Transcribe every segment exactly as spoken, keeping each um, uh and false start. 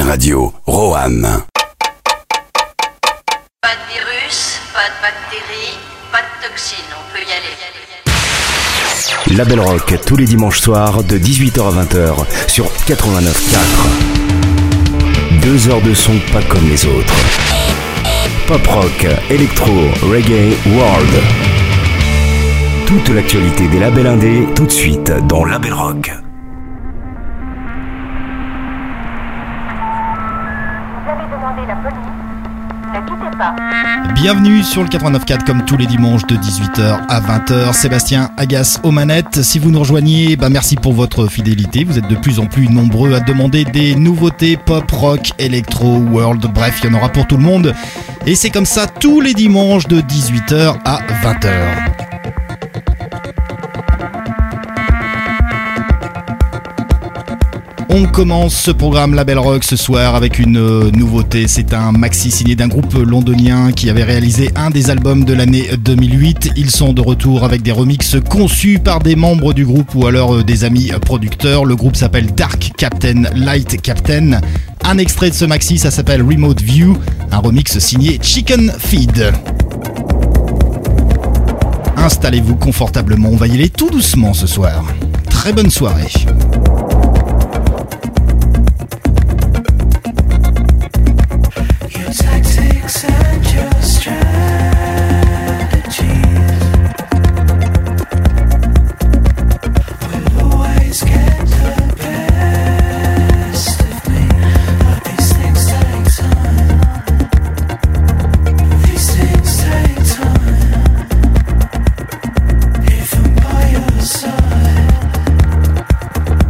Radio, Roanne. Pas de virus, pas de bactéries, pas de toxines, on peut y aller. Label Rock, tous les dimanches soirs de dix-huit heures à vingt heures sur quatre-vingt-neuf quatre. Deux heures de son pas comme les autres. Pop rock, électro, reggae, world. Toute l'actualité des labels indés, tout de suite dans Label Rock. Vous avez demandé la police. Ne quittez pas. Bienvenue sur le quatre-vingt-neuf quatre comme tous les dimanches de dix-huit heures à vingt heures. Sébastien Agasse aux manettes. Si vous nous rejoignez, bah merci pour votre fidélité. Vous êtes de plus en plus nombreux à demander des nouveautés pop, rock, électro, world. Bref, il y en aura pour tout le monde. Et c'est comme ça tous les dimanches de dix-huit heures à vingt heures. On commence ce programme Label Rock ce soir avec une euh, nouveauté. C'est un maxi signé d'un groupe londonien qui avait réalisé un des albums de l'année deux mille huit. Ils sont de retour avec des remixes conçus par des membres du groupe ou alors euh, des amis producteurs. Le groupe s'appelle Dark Captain, Light Captain. Un extrait de ce maxi, ça s'appelle Remote View. Un remix signé Chicken Feed. Installez-vous confortablement, on va y aller tout doucement ce soir. Très bonne soirée. Tactics and your strategies will always get the best of me, but these things take time. These things take time. If I'm by your side,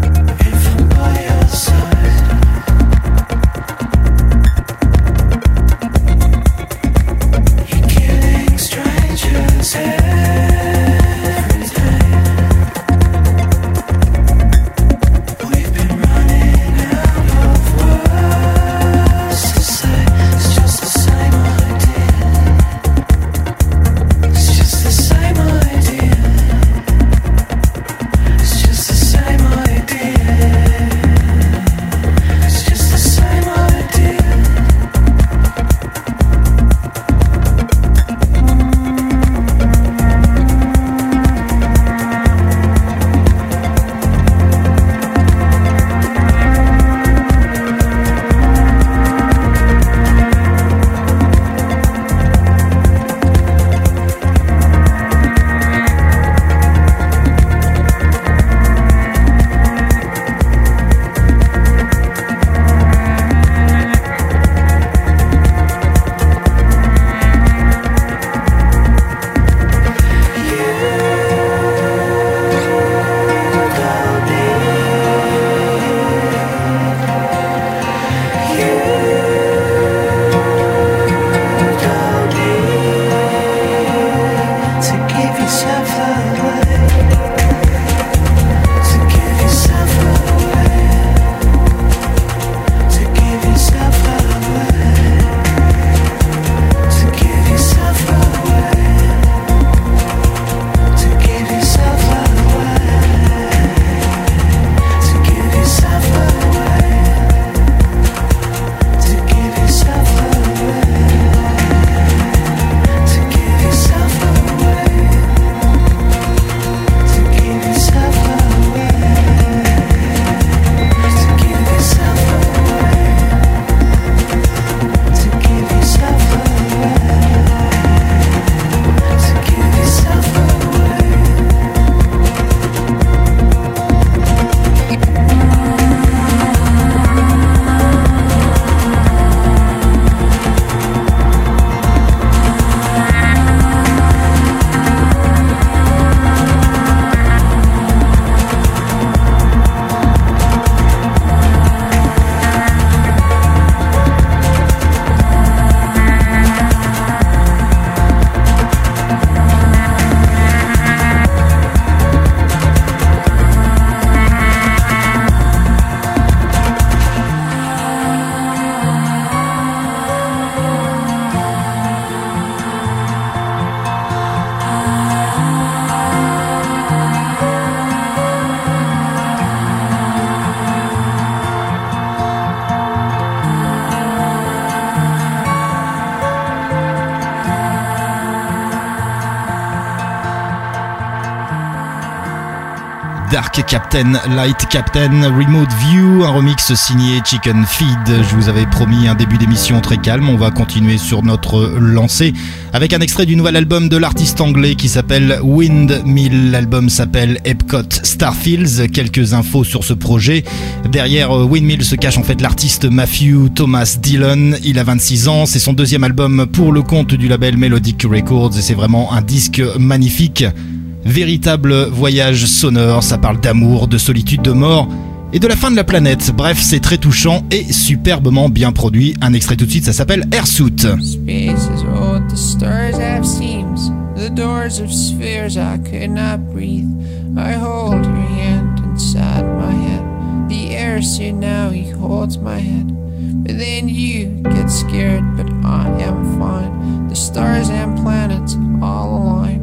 Dark Captain, Light Captain, Remote View, un remix signé Chicken Feed. Je vous avais promis un début d'émission très calme, on va continuer sur notre lancée avec un extrait du nouvel album de l'artiste anglais qui s'appelle Windmill. L'album s'appelle Epcot Starfields. Quelques infos sur ce projet. Derrière Windmill se cache en fait l'artiste Matthew Thomas Dillon. Il a vingt-six ans, c'est son deuxième album pour le compte du label Melodic Records et c'est vraiment un disque magnifique. Véritable voyage sonore, ça parle d'amour, de solitude, de mort et de la fin de la planète. Bref, c'est très touchant et superbement bien produit. Un extrait tout de suite, ça s'appelle Airsuit. Space is old, the stars have seams, the doors of spheres I could not breathe. I hold your hand inside my head, the airsuit now he holds my head. But then you get scared, but I am fine. The stars and planets all align.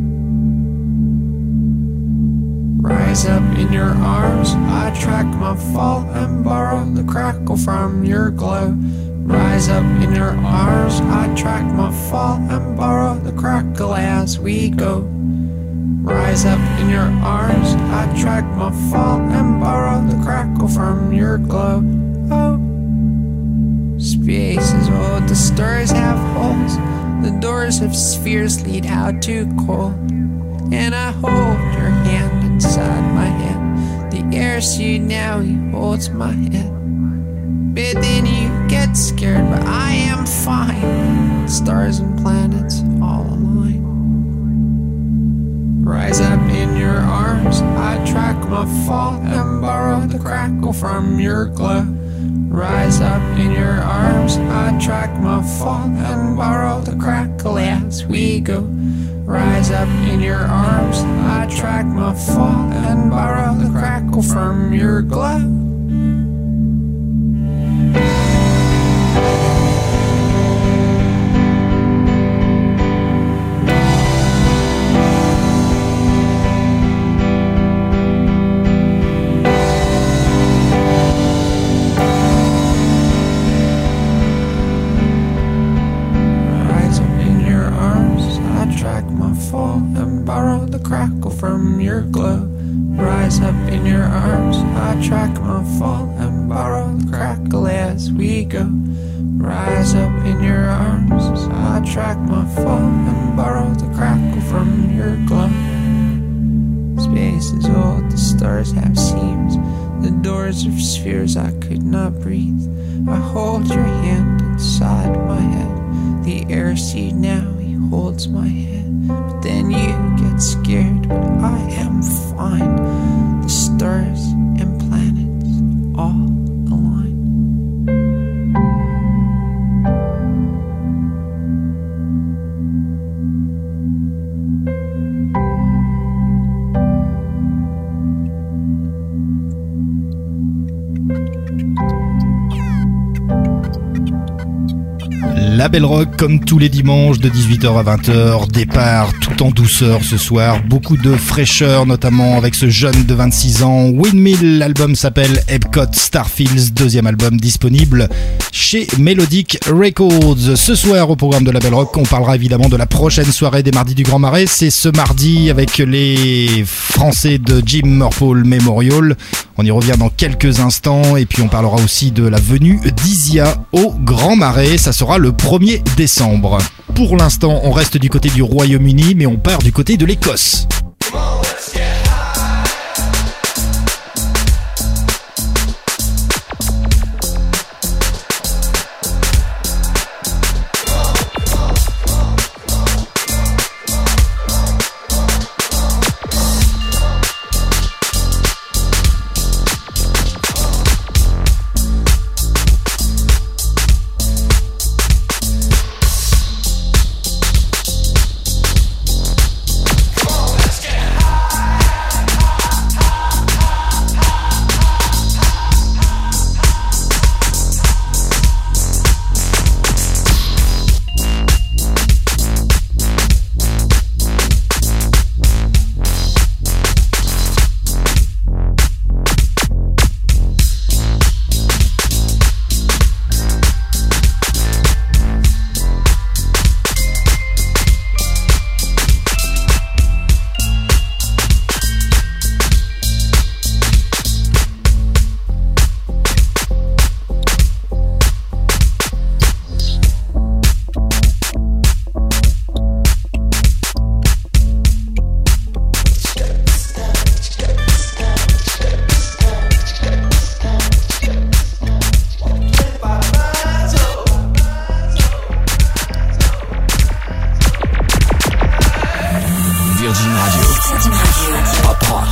Rise up in your arms, I track my fall and borrow the crackle from your glow. Rise up in your arms, I track my fall and borrow the crackle as we go. Rise up in your arms, I track my fall and borrow the crackle from your glow. Oh, space is old, the stars have holes, the doors of spheres lead out to cold. And I hold your hand inside my head, the airsuit now he holds my head. But then you get scared, but I am fine. Stars and planets all align. Rise up in your arms, I track my fall and borrow the crackle from your glow. Rise up in your arms, I track my fall and borrow the crackle as we go. Rise up in your arms, I track my fall and borrow the crackle from your glow. From your glow, rise up in your arms, I track my fall and borrow the crackle as we go. Rise up in your arms, I track my fall and borrow the crackle from your glow. Space is old, the stars have seams, the doors of spheres I could not breathe. I hold your hand inside my head, the airseat now he holds my head. But then you get scared, but I am fine. The stars and planets all align. La Belle Rock, comme tous les dimanches de dix-huit heures à vingt heures, départ tout en douceur ce soir, beaucoup de fraîcheur notamment avec ce jeune de vingt-six ans, Windmill. L'album s'appelle Epcot Starfields, deuxième album disponible chez Melodic Records. Ce soir au programme de La Belle Rock, on parlera évidemment de la prochaine soirée des Mardis du Grand Marais. C'est ce mardi avec les Français de Jim Murpole Memorial. On y revient dans quelques instants et puis on parlera aussi de la venue d'Isia au Grand Marais. Ça sera le premier décembre. Pour l'instant, on reste du côté du Royaume-Uni, mais on part du côté de l'Écosse. Let's C'est une radio. Pop rock.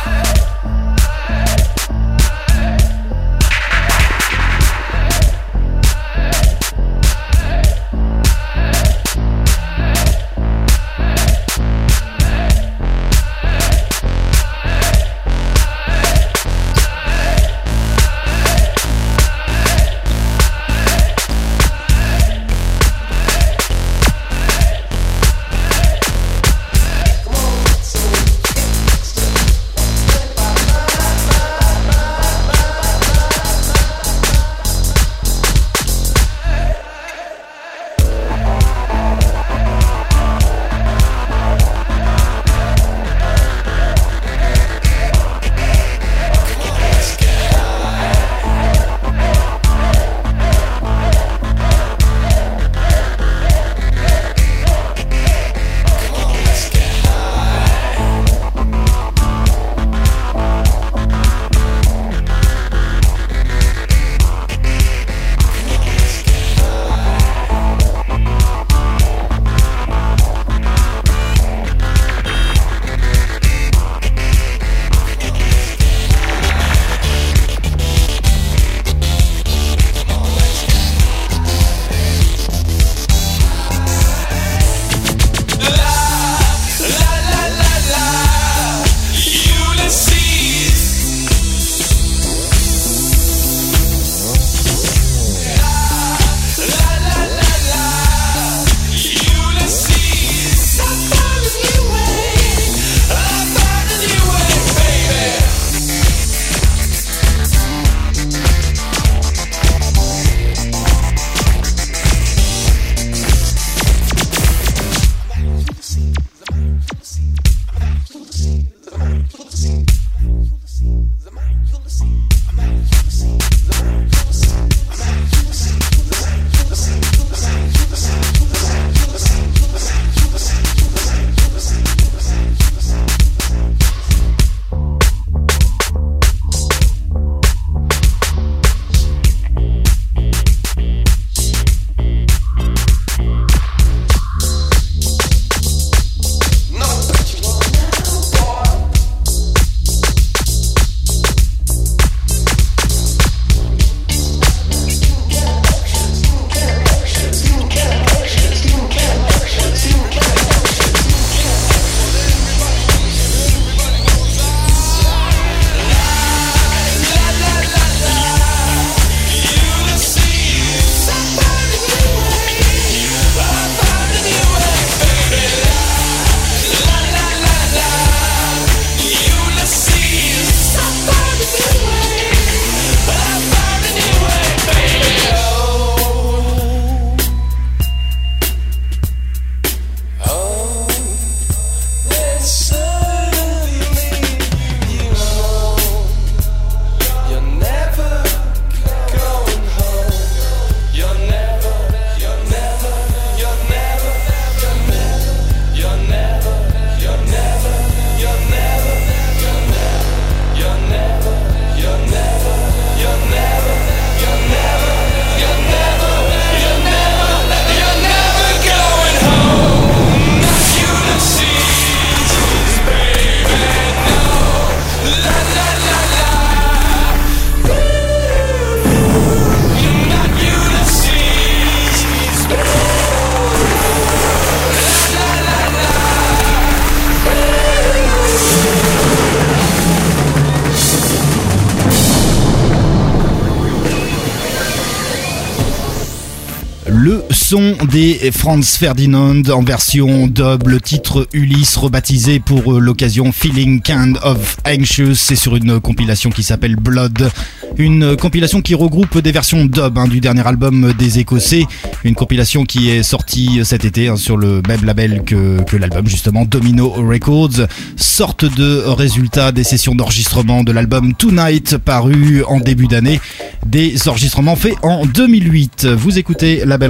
Le son des Franz Ferdinand en version dub, le titre Ulysse rebaptisé pour l'occasion Feeling Kind of Anxious, c'est sur une compilation qui s'appelle Blood, une compilation qui regroupe des versions dub hein, du dernier album des Écossais, une compilation qui est sortie cet été hein, sur le même label que, que l'album justement, Domino Records, sorte de résultat des sessions d'enregistrement de l'album Tonight paru en début d'année, des enregistrements faits en deux mille huit. Vous écoutez Label Rock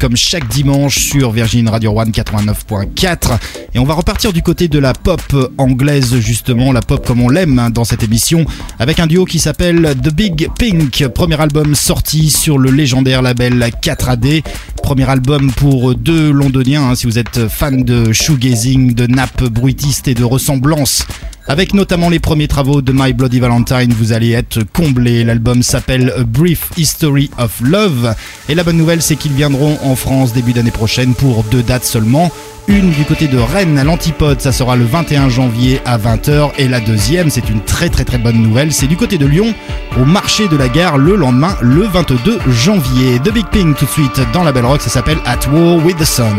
comme chaque dimanche sur Virgin Radio One quatre-vingt-neuf point quatre. Et on va repartir du côté de la pop anglaise justement, la pop comme on l'aime hein, dans cette émission, avec un duo qui s'appelle The Big Pink. Premier album sorti sur le légendaire label quatre A D. Premier album pour deux londoniens, hein, si vous êtes fan de shoegazing, de nappes bruitistes et de ressemblances. Avec notamment les premiers travaux de My Bloody Valentine, vous allez être comblés. L'album s'appelle A Brief History of Love. Et la bonne nouvelle, c'est qu'ils viendront en France début d'année prochaine pour deux dates seulement. Une du côté de Rennes à l'Antipode, ça sera le vingt et un janvier à vingt heures. Et la deuxième, c'est une très très très bonne nouvelle, c'est du côté de Lyon, au marché de la gare, le lendemain, le vingt-deux janvier. The Big Pink tout de suite dans la Belle Rock, ça s'appelle At War with the Sun.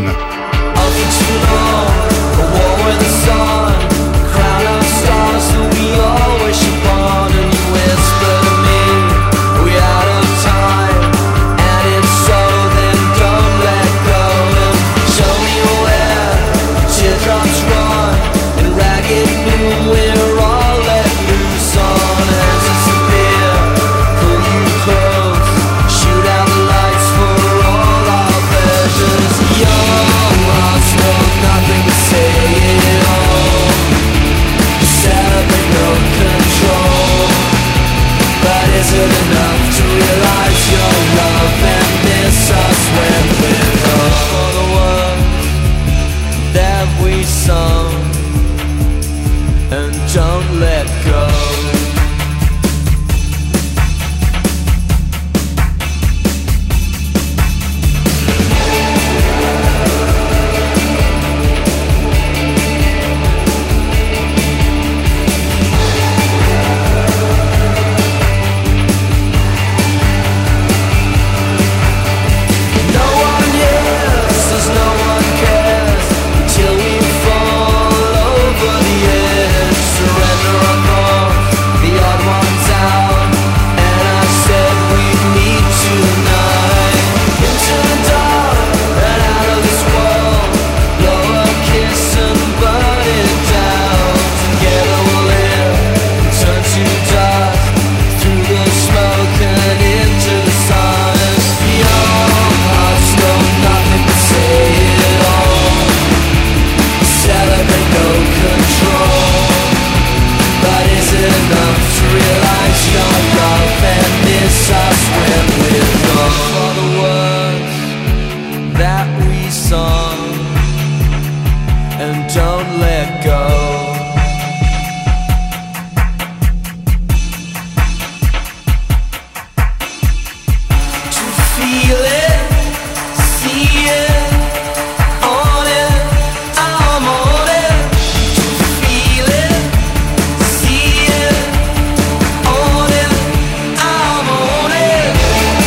We're all let loose on as a spear. Pull you close, shoot out the lights for all our pleasures. Young hearts know nothing to say at all. Celebrate no control. But is it enough to realize your love and miss us when we're gone? For the words that we sung, and don't let go. No one hears, as no one cares, till we fall over the edge. Surrender or more, the odd ones out. And I said we'd meet tonight. Into the dark and out of this world. Blow a kiss and burn it down. Together we'll live, turn to dust. Through the smoke and into the sun. Young hearts know nothing to say at all. Celebrate no control. But is it enough to realize your love and miss us when we're gone? For the words that we sung, and don't let go. To feel it, see it, on it, I'm on it. To feel it, see it, on it, I'm on it.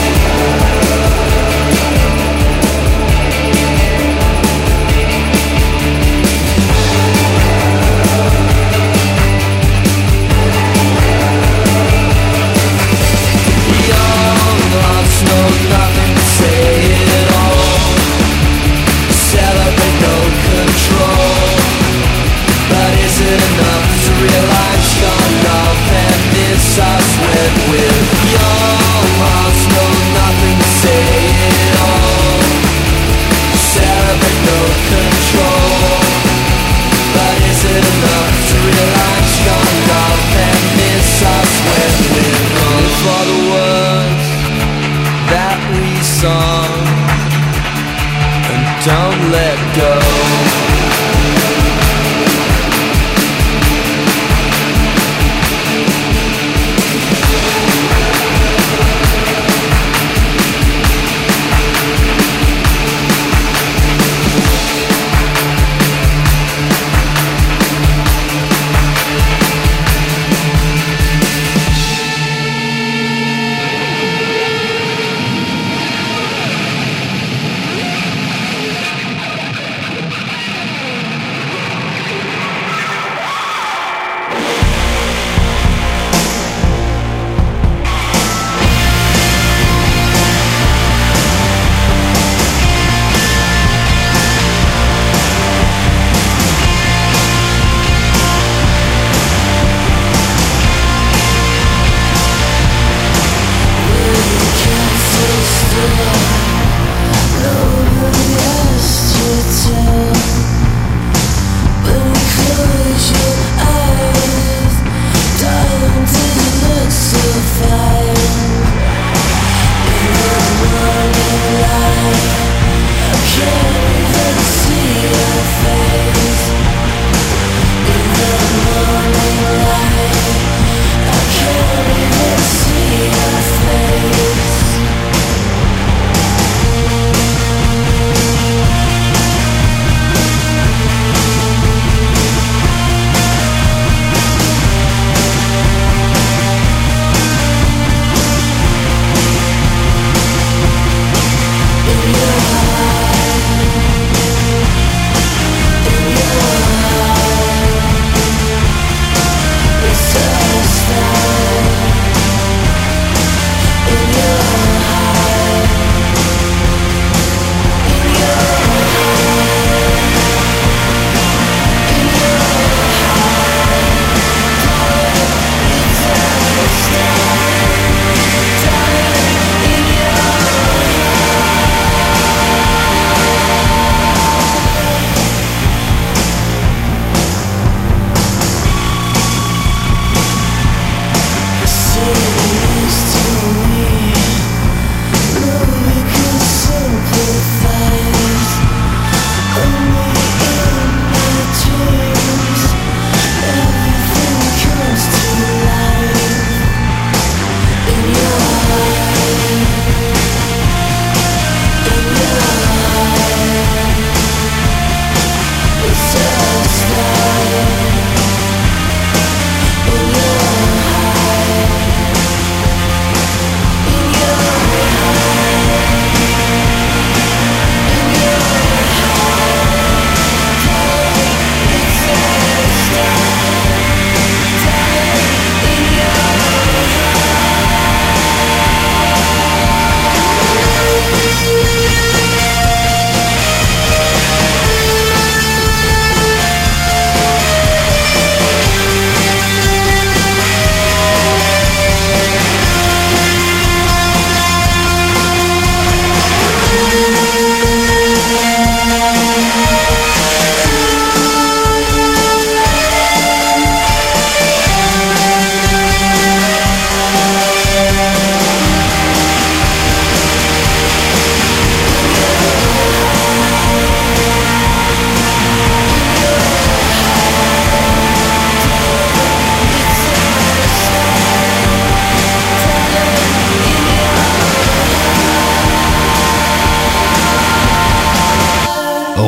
Young hearts know nothing to say at all. Celebrate no control. But is it enough to realize your love and miss us when we're young? Hearts know nothing to say at all. Celebrate no control. But is it enough to realize your love and miss us when we're gone? For the words that we sung, and don't let go.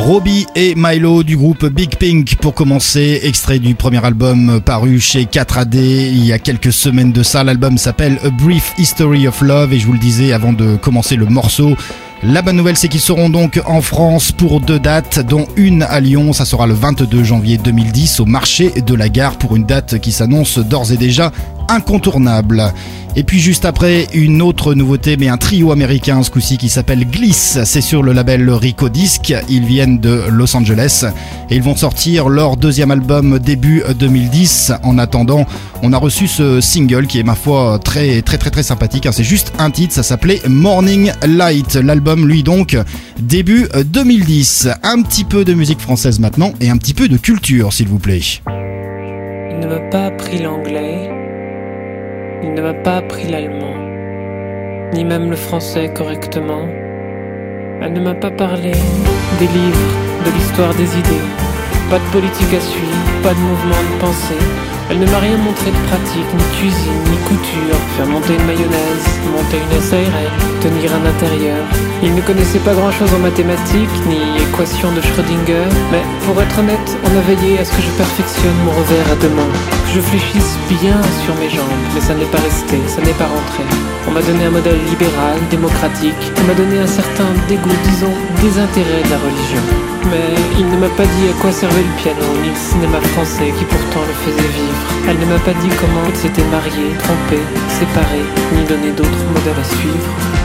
Robbie et Milo du groupe Big Pink pour commencer, extrait du premier album paru chez quatre A D il y a quelques semaines de ça. L'album s'appelle A Brief History of Love et je vous le disais avant de commencer le morceau, la bonne nouvelle c'est qu'ils seront donc en France pour deux dates dont une à Lyon, ça sera le vingt-deux janvier deux mille dix au marché de la Gare pour une date qui s'annonce d'ores et déjà incontournable. Et puis juste après, une autre nouveauté, mais un trio américain ce coup-ci qui s'appelle Gliss. C'est sur le label Rico Disc. Ils viennent de Los Angeles et ils vont sortir leur deuxième album début deux mille dix. En attendant, on a reçu ce single qui est ma foi très très très très sympathique. C'est juste un titre, ça s'appelait Morning Light. L'album lui donc début deux mille dix. Un petit peu de musique française maintenant et un petit peu de culture s'il vous plaît. Il ne m'a pas appris l'anglais. Il ne m'a pas appris l'allemand, ni même le français correctement. Elle ne m'a pas parlé des livres, de l'histoire des idées. Pas de politique à suivre, pas de mouvement de pensée. Elle ne m'a rien montré de pratique, ni cuisine, ni couture. Faire monter une mayonnaise, monter une S A R L, tenir un intérieur. Il ne connaissait pas grand chose en mathématiques, ni équations de Schrödinger. Mais pour être honnête, on a veillé à ce que je perfectionne mon revers à deux mains. Que je fléchisse bien sur mes jambes, mais ça n'est pas resté, ça n'est pas rentré. On m'a donné un modèle libéral, démocratique. On m'a donné un certain dégoût, disons, désintérêt de la religion. Mais il ne m'a pas dit à quoi servait le piano, ni le cinéma français qui pourtant le faisait vivre. Elle ne m'a pas dit comment elle s'était mariée, trompée, séparée, ni donné d'autres modèles à suivre.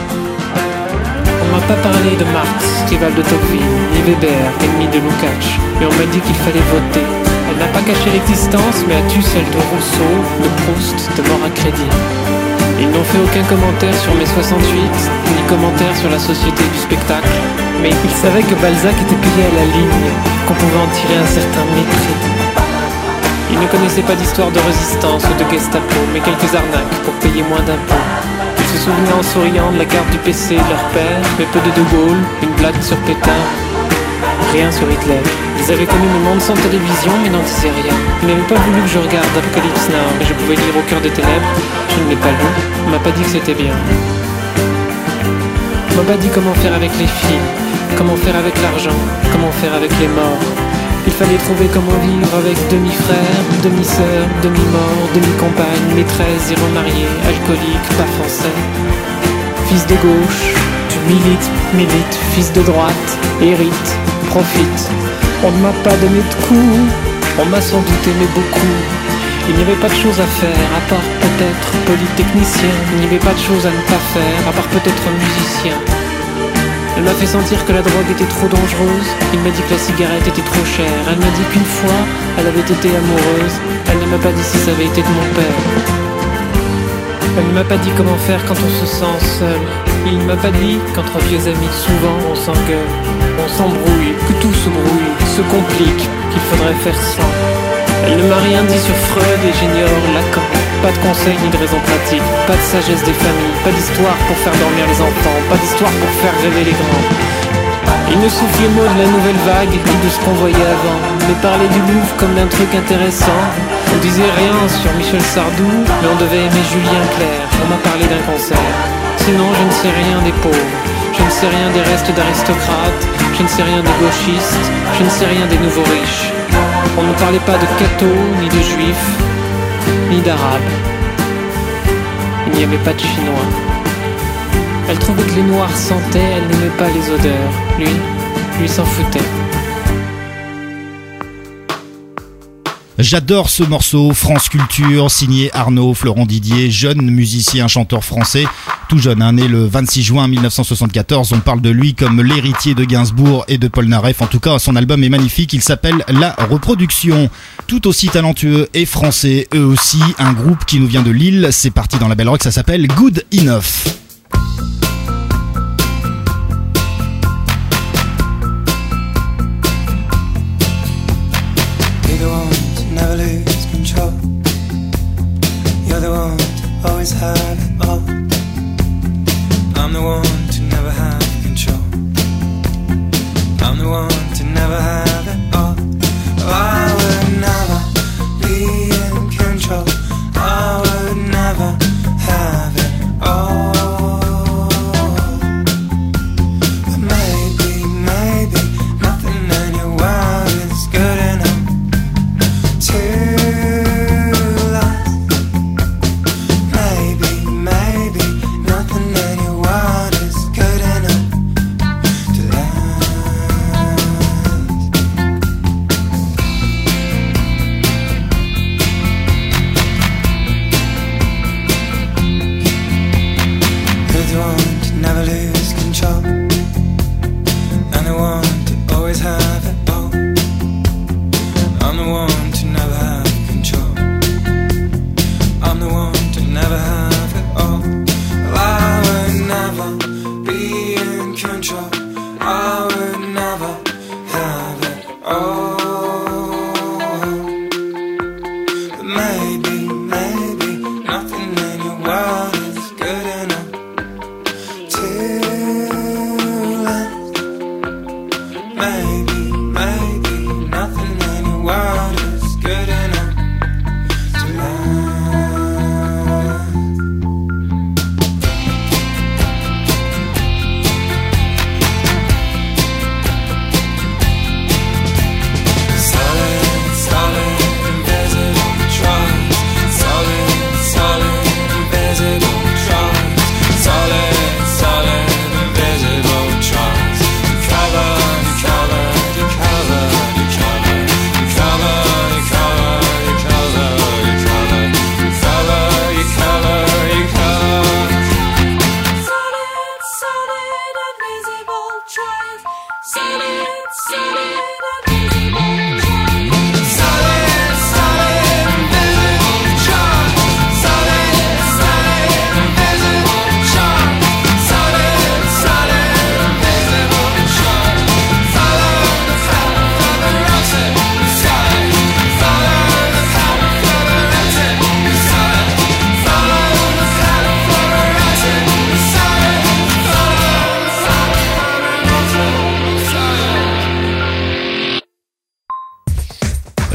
On m'a pas parlé de Marx, rival de Tocqueville, ni Weber, ennemi de Lukács, mais on m'a dit qu'il fallait voter. Elle n'a pas caché l'existence, mais a tu celle de Rousseau, de Proust, de mort à crédit. Ils n'ont fait aucun commentaire sur mes soixante-huit, ni commentaire sur la société du spectacle. Mais ils savaient que Balzac était payé à la ligne, qu'on pouvait en tirer un certain mépris. Ils ne connaissaient pas d'histoire de résistance ou de Gestapo, mais quelques arnaques pour payer moins d'impôts. Ils se souvenaient en souriant de la carte du P C de leur père, mais peu de De Gaulle, une blague sur Pétain, rien sur Hitler. Ils avaient connu le monde sans télévision, mais n'en disaient rien. Ils n'avaient pas voulu que je regarde Apocalypse Now, mais je pouvais lire Au cœur des ténèbres. Je ne l'ai pas lu, on m'a pas dit que c'était bien. On m'a pas dit comment faire avec les filles, comment faire avec l'argent, comment faire avec les morts. Il fallait trouver comment vivre avec demi-frère, demi-sœur, demi-mort, demi-compagne, maîtresse, zéro marié, alcoolique, pas français. Fils de gauche, tu milites, milite, fils de droite, hérite, profite. On ne m'a pas donné de coups, on m'a sans doute aimé beaucoup. Il n'y avait pas de choses à faire, à part peut-être polytechnicien. Il n'y avait pas de choses à ne pas faire, à part peut-être musicien. Elle m'a fait sentir que la drogue était trop dangereuse. Il m'a dit que la cigarette était trop chère. Elle m'a dit qu'une fois, elle avait été amoureuse. Elle ne m'a pas dit si ça avait été de mon père. Elle ne m'a pas dit comment faire quand on se sent seul. Il ne m'a pas dit qu'entre vieux amis, souvent on s'engueule, on s'embrouille, que tout se brouille, se complique, qu'il faudrait faire sans. Elle ne m'a rien dit sur Freud et Génior, Lacan. Pas de conseils ni de raisons pratiques, pas de sagesse des familles, pas d'histoire pour faire dormir les enfants, pas d'histoire pour faire rêver les grands. Il ne soufflait mot de la nouvelle vague ni de ce qu'on voyait avant, mais parlait du Louvre comme d'un truc intéressant. On disait rien sur Michel Sardou, mais on devait aimer Julien Clerc. On m'a parlé d'un concert. Sinon je ne sais rien des pauvres, je ne sais rien des restes d'aristocrates, je ne sais rien des gauchistes, je ne sais rien des nouveaux riches. On ne parlait pas de cathos, ni de juifs, ni d'arabes. Il n'y avait pas de chinois. Elle trouvait que les noirs sentaient, elle n'aimait pas les odeurs. Lui, lui s'en foutait. J'adore ce morceau, France Culture, signé Arnaud Florent Didier, jeune musicien, chanteur français, tout jeune, hein, né le vingt-six juin mille neuf cent soixante-quatorze. On parle de lui comme l'héritier de Gainsbourg et de Paul Naref. En tout cas, son album est magnifique, il s'appelle La Reproduction. Tout aussi talentueux et français, eux aussi, un groupe qui nous vient de Lille. C'est parti dans la Belle Rock, ça s'appelle Good Enough. Never lose control. You're the one to always have it all. I'm the one to never have control. I'm the one to never have it all. Oh, I would never be in control. I would never have it all. But maybe, maybe nothing else.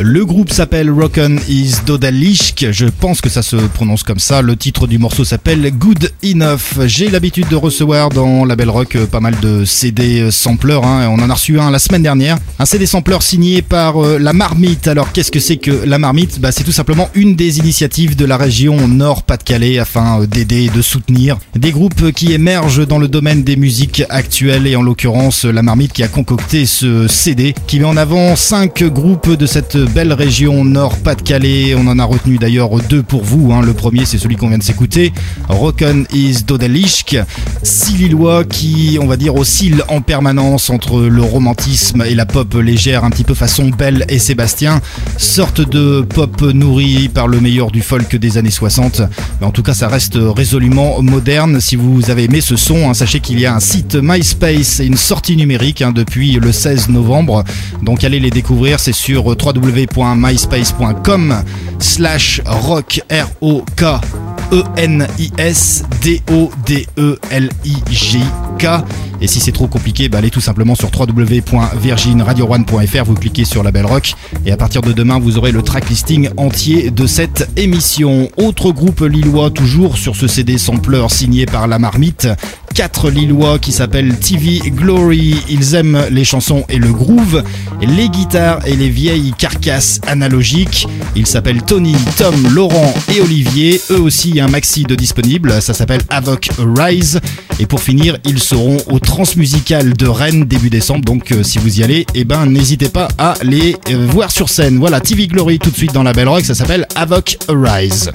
Le groupe s'appelle Rock'n is Dodalisk, je pense que ça se prononce comme ça. Le titre du morceau s'appelle Good Enough. J'ai l'habitude de recevoir dans la Belle Rock pas mal de C D sampleurs, hein. On en a reçu un la semaine dernière, un C D sampler signé par euh, La Marmite. Alors qu'est-ce que c'est que La Marmite? Bah, c'est tout simplement une des initiatives de la région Nord-Pas-de-Calais afin d'aider et de soutenir des groupes qui émergent dans le domaine des musiques actuelles, et en l'occurrence La Marmite qui a concocté ce C D qui met en avant cinq groupes de cette belle région Nord-Pas-de-Calais. On en a retenu d'ailleurs deux pour vous, hein. Le premier c'est celui qu'on vient de s'écouter, Rock'n is Dodalisk. Six Lillois qui, on va dire, oscillent en permanence entre le romantisme et la pop légère, un petit peu façon Belle et Sébastien, sorte de pop nourrie par le meilleur du folk des années soixante. Mais en tout cas ça reste résolument moderne. Si vous avez aimé ce son, hein, sachez qu'il y a un site MySpace et une sortie numérique, hein, depuis le seize novembre, donc allez les découvrir. C'est sur w w w point myspace point com slash rock r o k E N I S D O D E L I J K. Et si c'est trop compliqué, bah allez tout simplement sur w w w point virgin radio one point f r, vous cliquez sur la Belle Rock et à partir de demain vous aurez le tracklisting entier de cette émission. Autre groupe lillois toujours sur ce C D sampler signé par La Marmite, quatre Lillois qui s'appellent T V Glory. Ils aiment les chansons et le groove, les guitares et les vieilles carcasses analogiques. Ils s'appellent Tony, Tom, Laurent et Olivier. Eux aussi un maxi de disponible, ça s'appelle Havoc Rise. Et pour finir, ils seront au Transmusical de Rennes début décembre, donc euh, si vous y allez, eh ben n'hésitez pas à les euh, voir sur scène. Voilà, T V Glory tout de suite dans la Belle Rock, ça s'appelle Havoc Rise.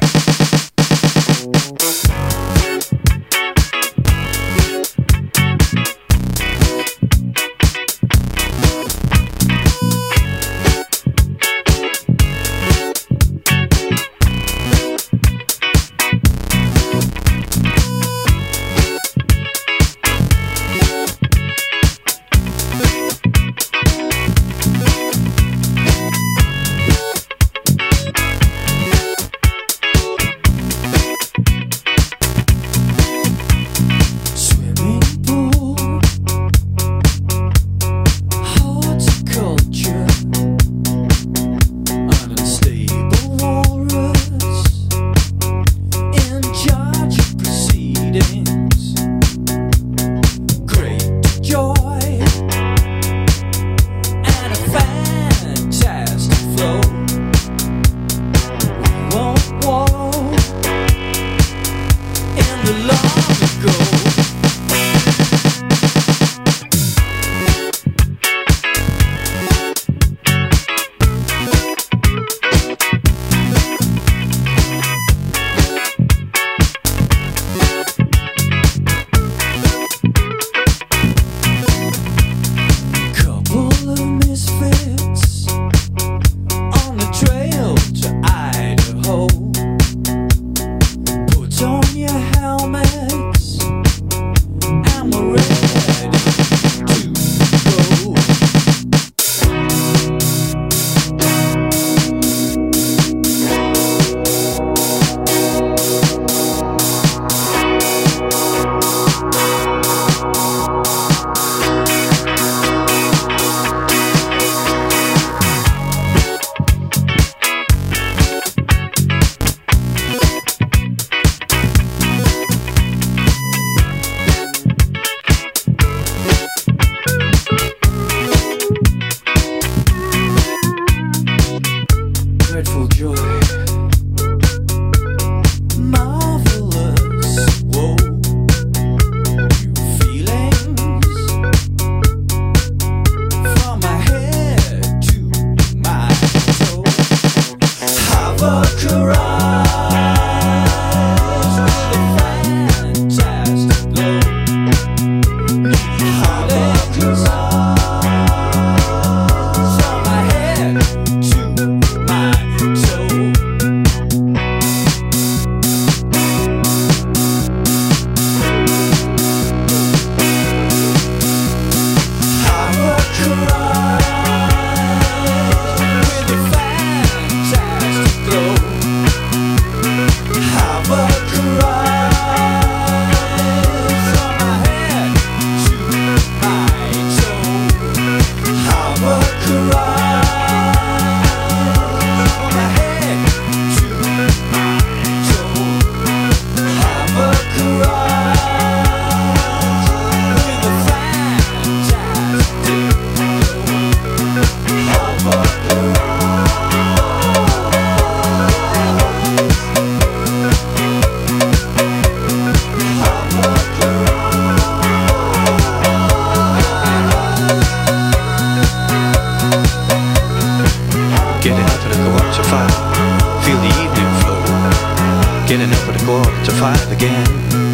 quarter to five again.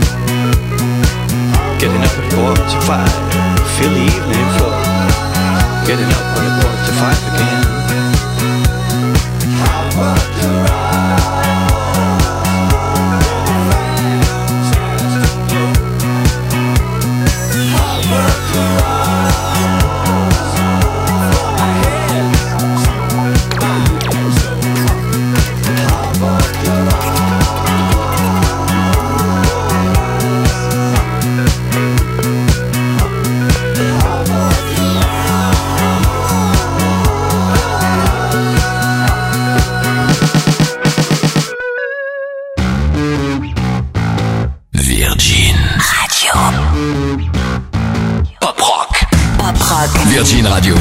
Getting up at quarter to five, feel the evening flow. Getting up at a quarter to five again. How about the ride? How about the ride? Virgin Radio.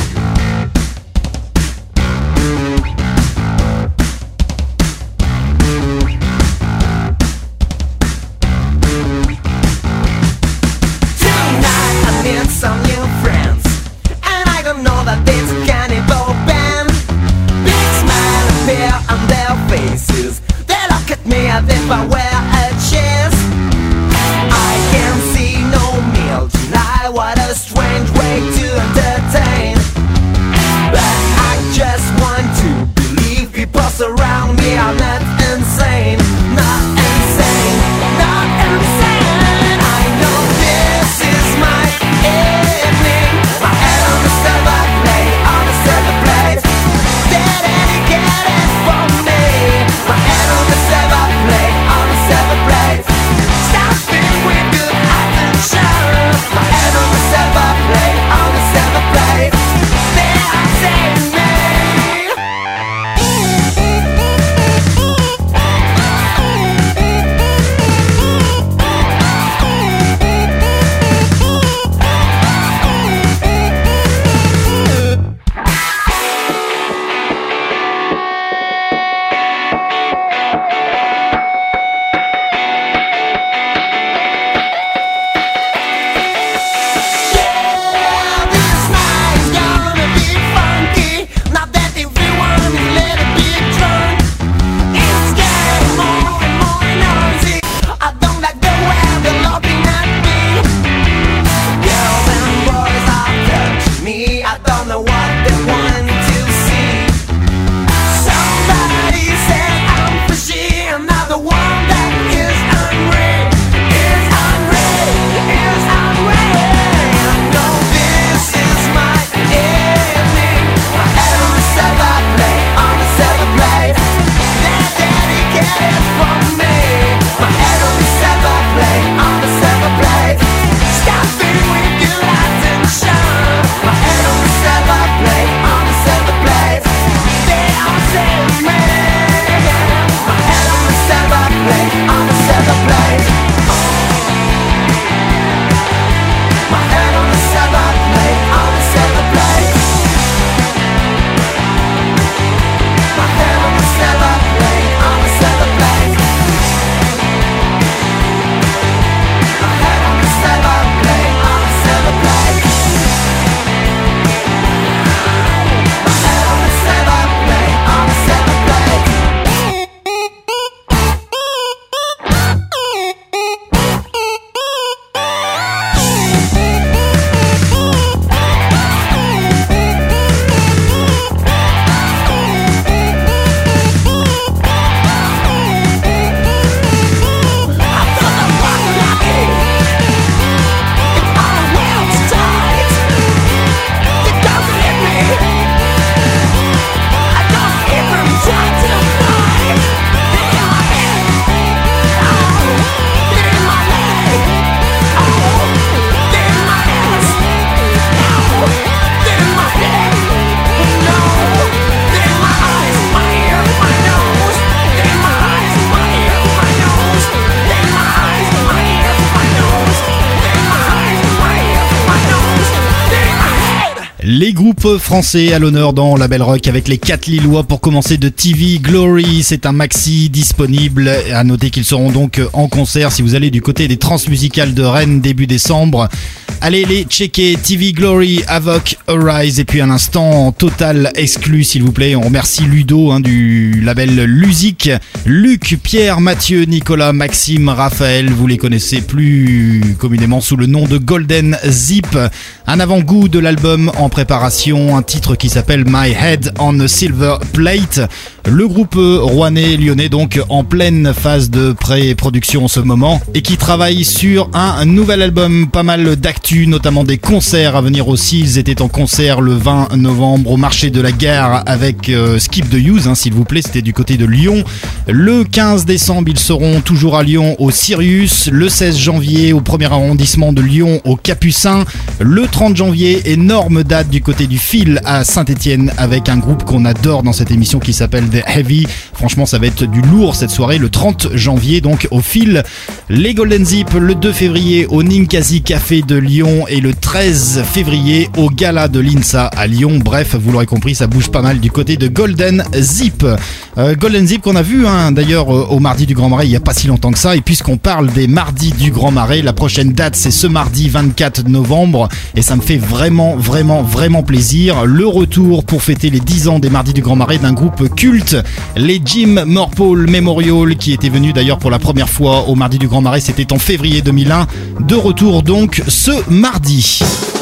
They are saying me. groupe français à l'honneur dans la Belle Rock avec les quatre Lillois pour commencer de T V Glory. C'est un maxi disponible. À noter qu'ils seront donc en concert si vous allez du côté des Transmusicales de Rennes début décembre. Allez les checker. T V Glory, Avoc, Arise. Et puis un instant total exclu s'il vous plaît. On remercie Ludo hein, du label Lusic. Luc, Pierre, Mathieu, Nicolas, Maxime, Raphaël. Vous les connaissez plus communément sous le nom de Golden Zip. Un avant-goût de l'album en préparation. Un titre qui s'appelle My Head on a Silver Plate. Le groupe rouennais lyonnais donc en pleine phase de pré-production en ce moment et qui travaille sur un nouvel album. Pas mal d'actu, notamment des concerts à venir aussi. Ils étaient en concert le vingt novembre au marché de la Gare avec euh, Skip the Use hein, s'il vous plaît, c'était du côté de Lyon. Le quinze décembre ils seront toujours à Lyon au Sirius. Le seize janvier au premier arrondissement de Lyon au Capucin. Le trente janvier, énorme date du côté du Fil à Saint-Étienne avec un groupe qu'on adore dans cette émission qui s'appelle The Heavy. Franchement ça va être du lourd cette soirée le trente janvier donc au Fil. Les Golden Zip le deux février au Ninkasi Café de Lyon et le treize février au Gala de l'INSA à Lyon. Bref, vous l'aurez compris, ça bouge pas mal du côté de Golden Zip. Euh, Golden Zip qu'on a vu hein, d'ailleurs euh, au Mardi du Grand Marais il y a pas si longtemps que ça. Et puisqu'on parle des Mardis du Grand Marais, la prochaine date c'est ce mardi vingt-quatre novembre et ça me fait vraiment vraiment vraiment plaisir. Le retour pour fêter les dix ans des Mardis du Grand Marais d'un groupe culte, les Jim Morpole Memorial, qui était venu d'ailleurs pour la première fois au Mardi du Grand Marais, c'était en février deux mille un. De retour donc ce mardi.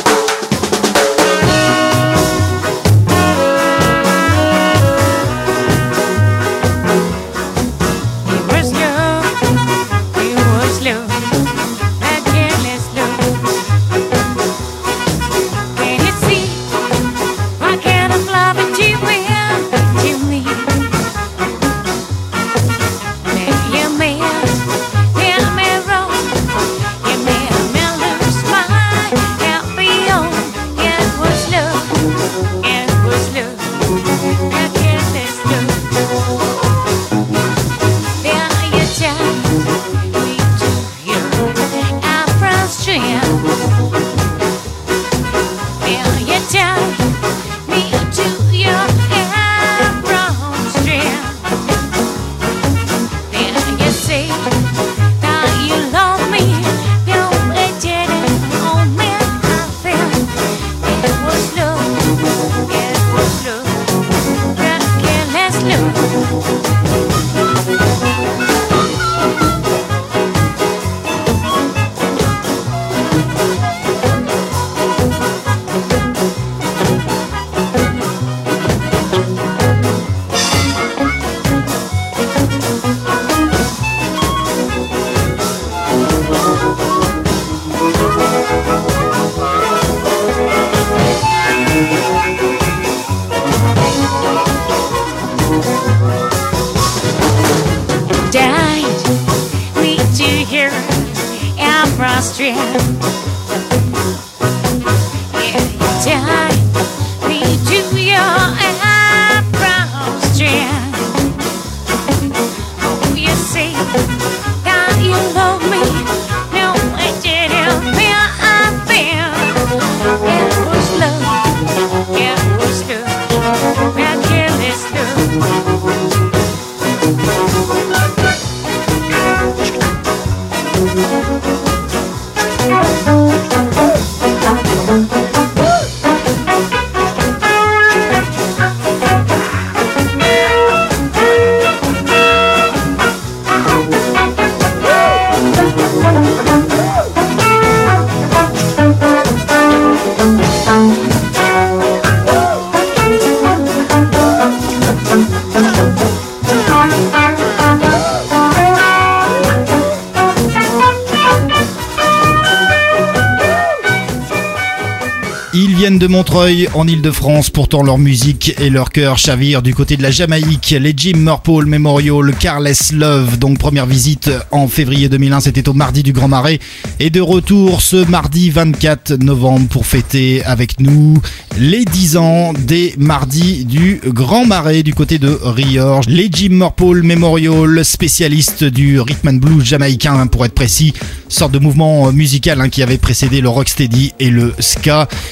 De Montreuil en Ile-de-France, pourtant leur musique et leur cœur chavirent du côté de la Jamaïque. Les Jim Morpole Memorial, Careless Love, donc première visite en février deux mille un, c'était au Mardi du Grand Marais, et de retour ce mardi vingt-quatre novembre pour fêter avec nous les dix ans des Mardis du Grand Marais du côté de Riorges. Les Jim Morpole Memorial, spécialistes du rhythm and blues jamaïcain hein, pour être précis, sorte de mouvement musical hein, qui avait précédé le rocksteady et le ska. Ils sont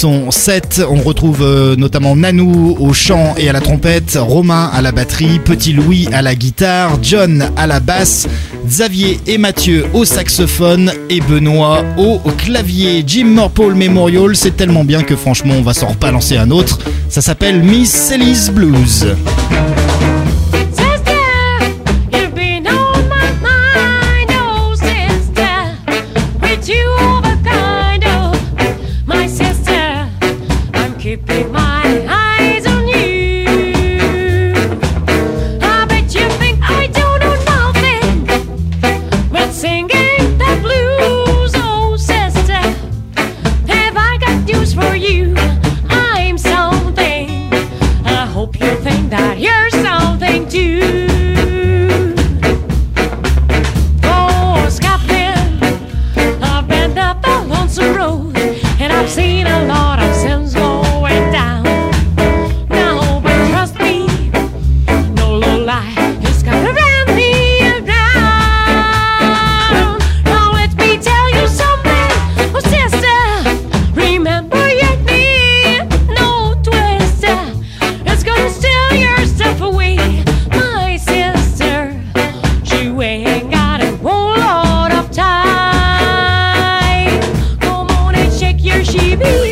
son set. On retrouve euh, notamment Nanou au chant et à la trompette, Romain à la batterie, Petit Louis à la guitare, John à la basse, Xavier et Mathieu au saxophone et Benoît au clavier. Jim Murpole Memorial, c'est tellement bien que franchement on va s'en rebalancer un autre. Ça s'appelle Miss Sally's Blues. Keeping my eyes on you. I bet you think I don't know nothing but singing the blues. Oh sister, have I got news for you? I'm something. I hope you think that you're something too. Oh Scotland, I've been up the lonesome road and I've seen a lot of sins go down. Now, but trust me, no low lie, it's gonna run me around. Now let me tell you something, oh sister, remember your name, no twister. It's gonna steal your stuff away, my sister. She ain't got a whole lot of time. Come on and shake your sheepy.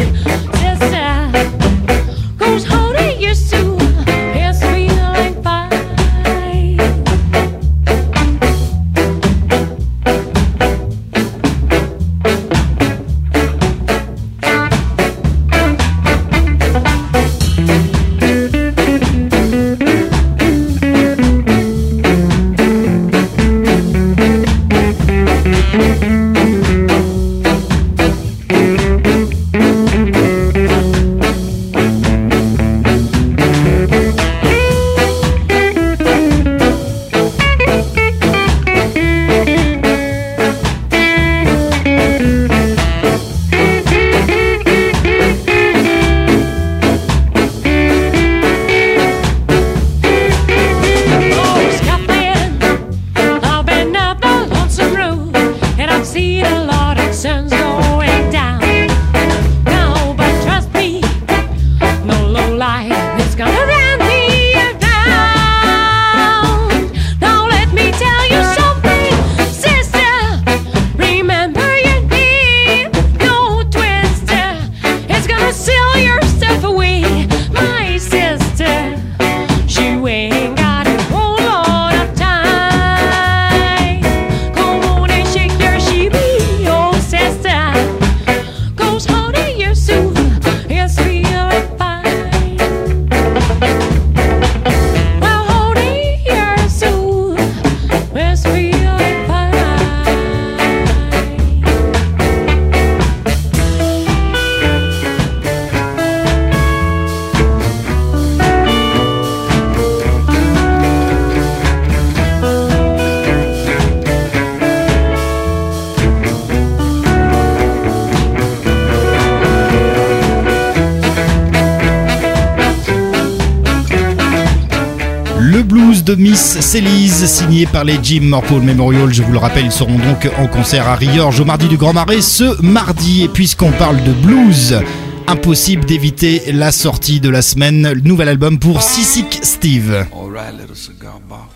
De Miss Sally's, signé par les Jim Murpole Memorial. Je vous le rappelle, ils seront donc en concert à Riorges au Mardi du Grand Marais ce mardi. Et puisqu'on parle de blues, impossible d'éviter la sortie de la semaine, le nouvel album pour Seasick Steve. All right, little cigar box.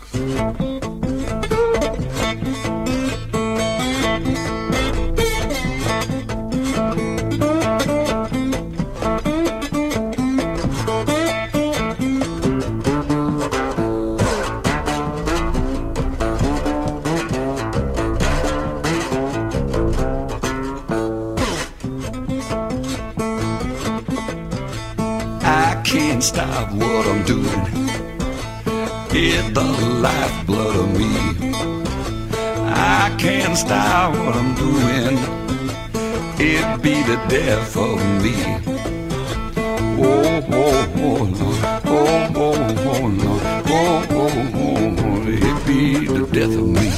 Can't stop what I'm doing. It's the lifeblood of me. I can't stop what I'm doing. It be the death of me. Oh, oh, oh, Lord. Oh, oh, oh, Lord. Oh, oh, oh, oh. It be the death of me.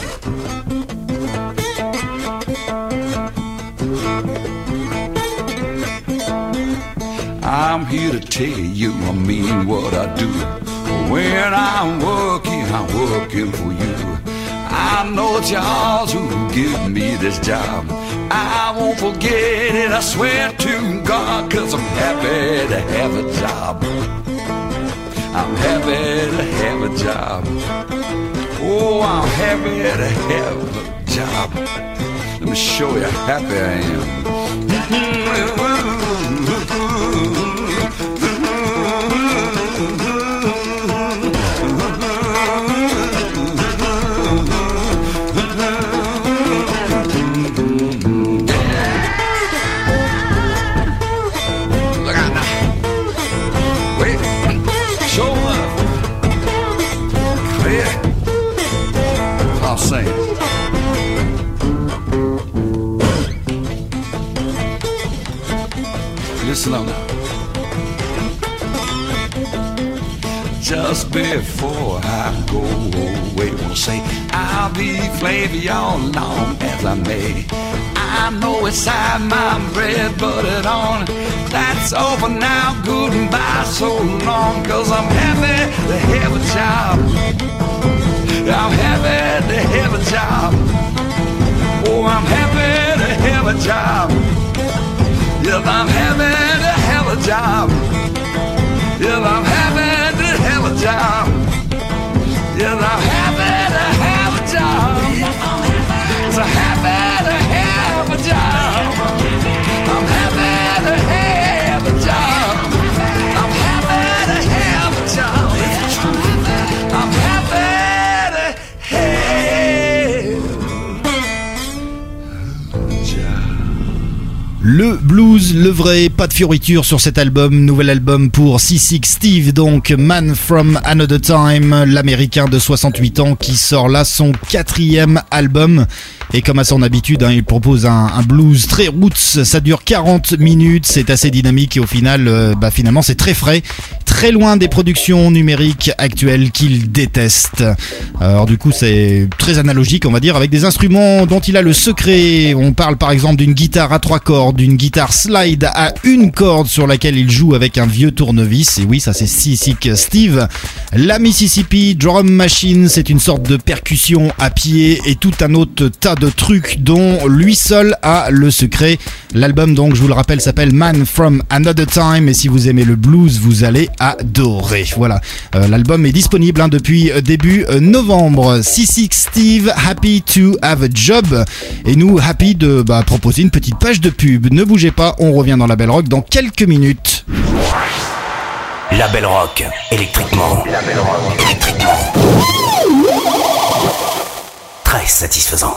I'm here to tell you I mean what I do. When I'm working, I'm working for you. I know it's y'all who give me this job. I won't forget it, I swear to God, 'cause I'm happy to have a job. I'm happy to have a job. Oh, I'm happy to have a job. Let me show you how happy I am. Listen on now. Just before I go away, we'll say I'll be flavor all long as I may. I know it's inside my bread, but it on. That's over now, goodbye so long, 'cause I'm happy to have a job. I'm happy to have a job. Oh, I'm happy to have a job. Yes, I'm happy to have a job. Yes, I'm happy to have a job. Yes, I'm happy to have a job. Yes, I'm happy to have a job. I'm happy to have a job. I'm happy to have a job. I'm happy to have a job. Le blues, le vrai, pas de fioriture sur cet album, nouvel album pour C six Steve, donc Man From Another Time, l'américain de soixante-huit ans qui sort là son quatrième album. Et comme à son habitude, hein, il propose un, un blues très roots, ça dure quarante minutes, c'est assez dynamique et au final, euh, bah finalement c'est très frais, très loin des productions numériques actuelles qu'il déteste. Alors du coup c'est très analogique on va dire, avec des instruments dont il a le secret. On parle par exemple d'une guitare à trois cordes, d'une guitare slide à une corde sur laquelle il joue avec un vieux tournevis, et oui ça c'est C six Steve. La Mississippi Drum Machine, c'est une sorte de percussion à pied et tout un autre tas de trucs dont lui seul a le secret. L'album donc je vous le rappelle s'appelle Man From Another Time, et si vous aimez le blues vous allez adorer. Voilà, euh, l'album est disponible hein, depuis début novembre. C six Steve, Happy to Have a Job, et nous happy de bah, proposer une petite page de pub. Ne bougez pas, on revient dans la Belle Rock dans quelques minutes. La Belle Rock, électriquement. La Belle Rock, électriquement. Très satisfaisant.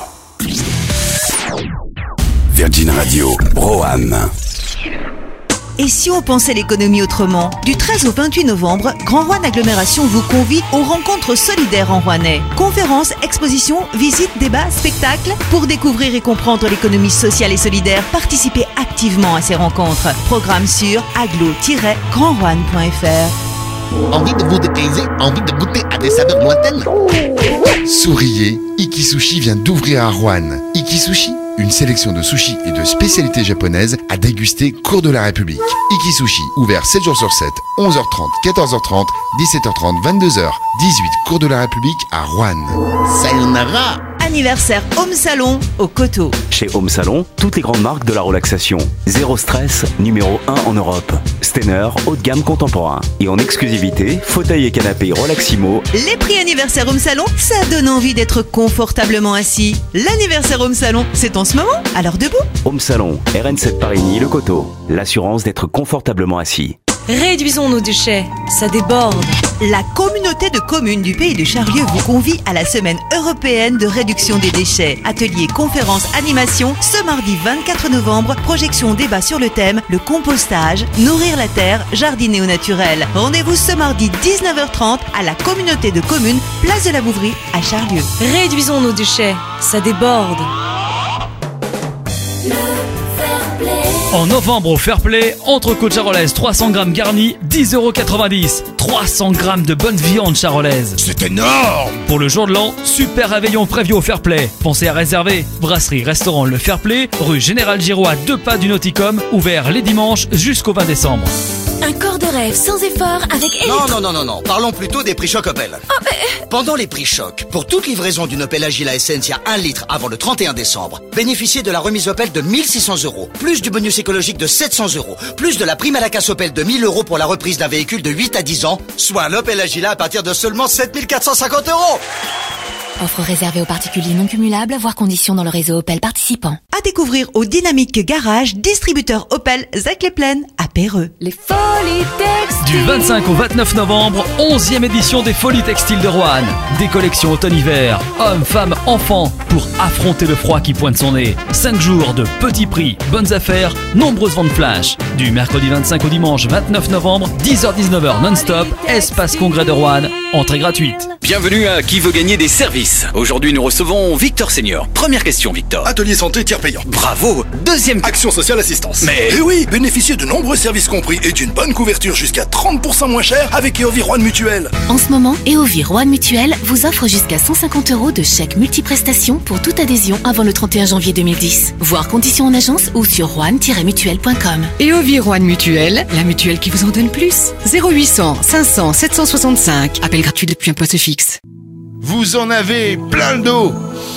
Virgin Radio, Broham. Et si on pensait l'économie autrement ? Du treize au vingt-huit novembre, Grand Rouen Agglomération vous convie aux rencontres solidaires en Rouennais. Conférences, expositions, visites, débats, spectacles. Pour découvrir et comprendre l'économie sociale et solidaire, participez activement à ces rencontres. Programme sur aglo tiret grand rouen point f r. Envie de vous dépayser ? Envie de goûter à des saveurs lointaines ? Souriez, Iki Sushi vient d'ouvrir à Rouen. Iki Sushi, une sélection de sushis et de spécialités japonaises à déguster cours de la République. Iki Sushi, ouvert sept jours sur sept, onze heures trente, quatorze heures trente, dix-sept heures trente, vingt-deux heures, dix-huit cours de la République à Rouen. Sayonara. Anniversaire Home Salon au Coteau. Chez Home Salon, toutes les grandes marques de la relaxation. Zéro stress, numéro un en Europe. Stener, haut de gamme contemporain. Et en exclusivité, fauteuil et canapé Relaximo. Les prix anniversaire Home Salon, ça donne envie d'être confortablement assis. L'anniversaire Home Salon, c'est en ce moment, alors debout. Home Salon, R N sept Parigny, le Coteau. L'assurance d'être confortablement assis. Réduisons nos déchets, ça déborde. La communauté de communes du Pays de Charlieu vous convie à la semaine européenne de réduction des déchets. Ateliers, conférences, animations, ce mardi vingt-quatre novembre, projection débat sur le thème le compostage, nourrir la terre, jardiner au naturel. Rendez-vous ce mardi dix-neuf heures trente à la communauté de communes, place de la Bouvrie à Charlieu. Réduisons nos déchets, ça déborde. En novembre au Fairplay, entrecôte charolaise trois cents grammes garni, dix euros quatre-vingt-dix. trois cents grammes de bonne viande charolaise. C'est énorme! Pour le jour de l'an, super réveillon prévu au Fairplay. Pensez à réserver. Brasserie Restaurant Le Fairplay, rue Général Giraud à deux pas du Nauticum, ouvert les dimanches jusqu'au vingt décembre. Un corps de rêve sans effort avec Non, Electro... non, non, non, non. Parlons plutôt des prix choc Opel. Oh, mais... Pendant les prix choc, pour toute livraison d'une Opel Agila Essentia un litre avant le trente et un décembre, bénéficiez de la remise Opel de mille six cents euros, plus du bonus écologique de sept cents euros, plus de la prime à la casse Opel de mille euros pour la reprise d'un véhicule de huit à dix ans, soit un Opel Agila à partir de seulement sept mille quatre cent cinquante euros. Offre réservée aux particuliers non cumulables, voire conditions dans le réseau Opel participant. À découvrir au Dynamique Garage, distributeur Opel Zac-les-Plaines à Péreux. Les Folies Textiles. Du vingt-cinq au vingt-neuf novembre, onzième édition des Folies Textiles de Roanne. Des collections automne-hiver, hommes, femmes, enfants, pour affronter le froid qui pointe son nez. cinq jours de petits prix, bonnes affaires, nombreuses ventes flash. Du mercredi vingt-cinq au dimanche vingt-neuf novembre, dix heures dix-neuf heures non-stop, Espace Congrès de Roanne, entrée gratuite. Bienvenue à Qui veut gagner des services. Aujourd'hui, nous recevons Victor Senior. Première question, Victor. Atelier santé tiers payant. Bravo. Deuxième. Action sociale assistance. Mais... Eh oui, bénéficiez de nombreux services compris et d'une bonne couverture jusqu'à trente pour cent moins cher avec Eovi Roanne Mutuelle. En ce moment, Eovi Roanne Mutuelle vous offre jusqu'à cent cinquante euros de chèque multiprestation pour toute adhésion avant le trente et un janvier deux mille dix. Voir conditions en agence ou sur roanne tiret mutuelle point com. Eovi Roanne Mutuelle, la mutuelle qui vous en donne plus. zéro huit cents cinq cents sept cent soixante-cinq. Appel gratuit depuis un poste fixe. Vous en avez plein le dos.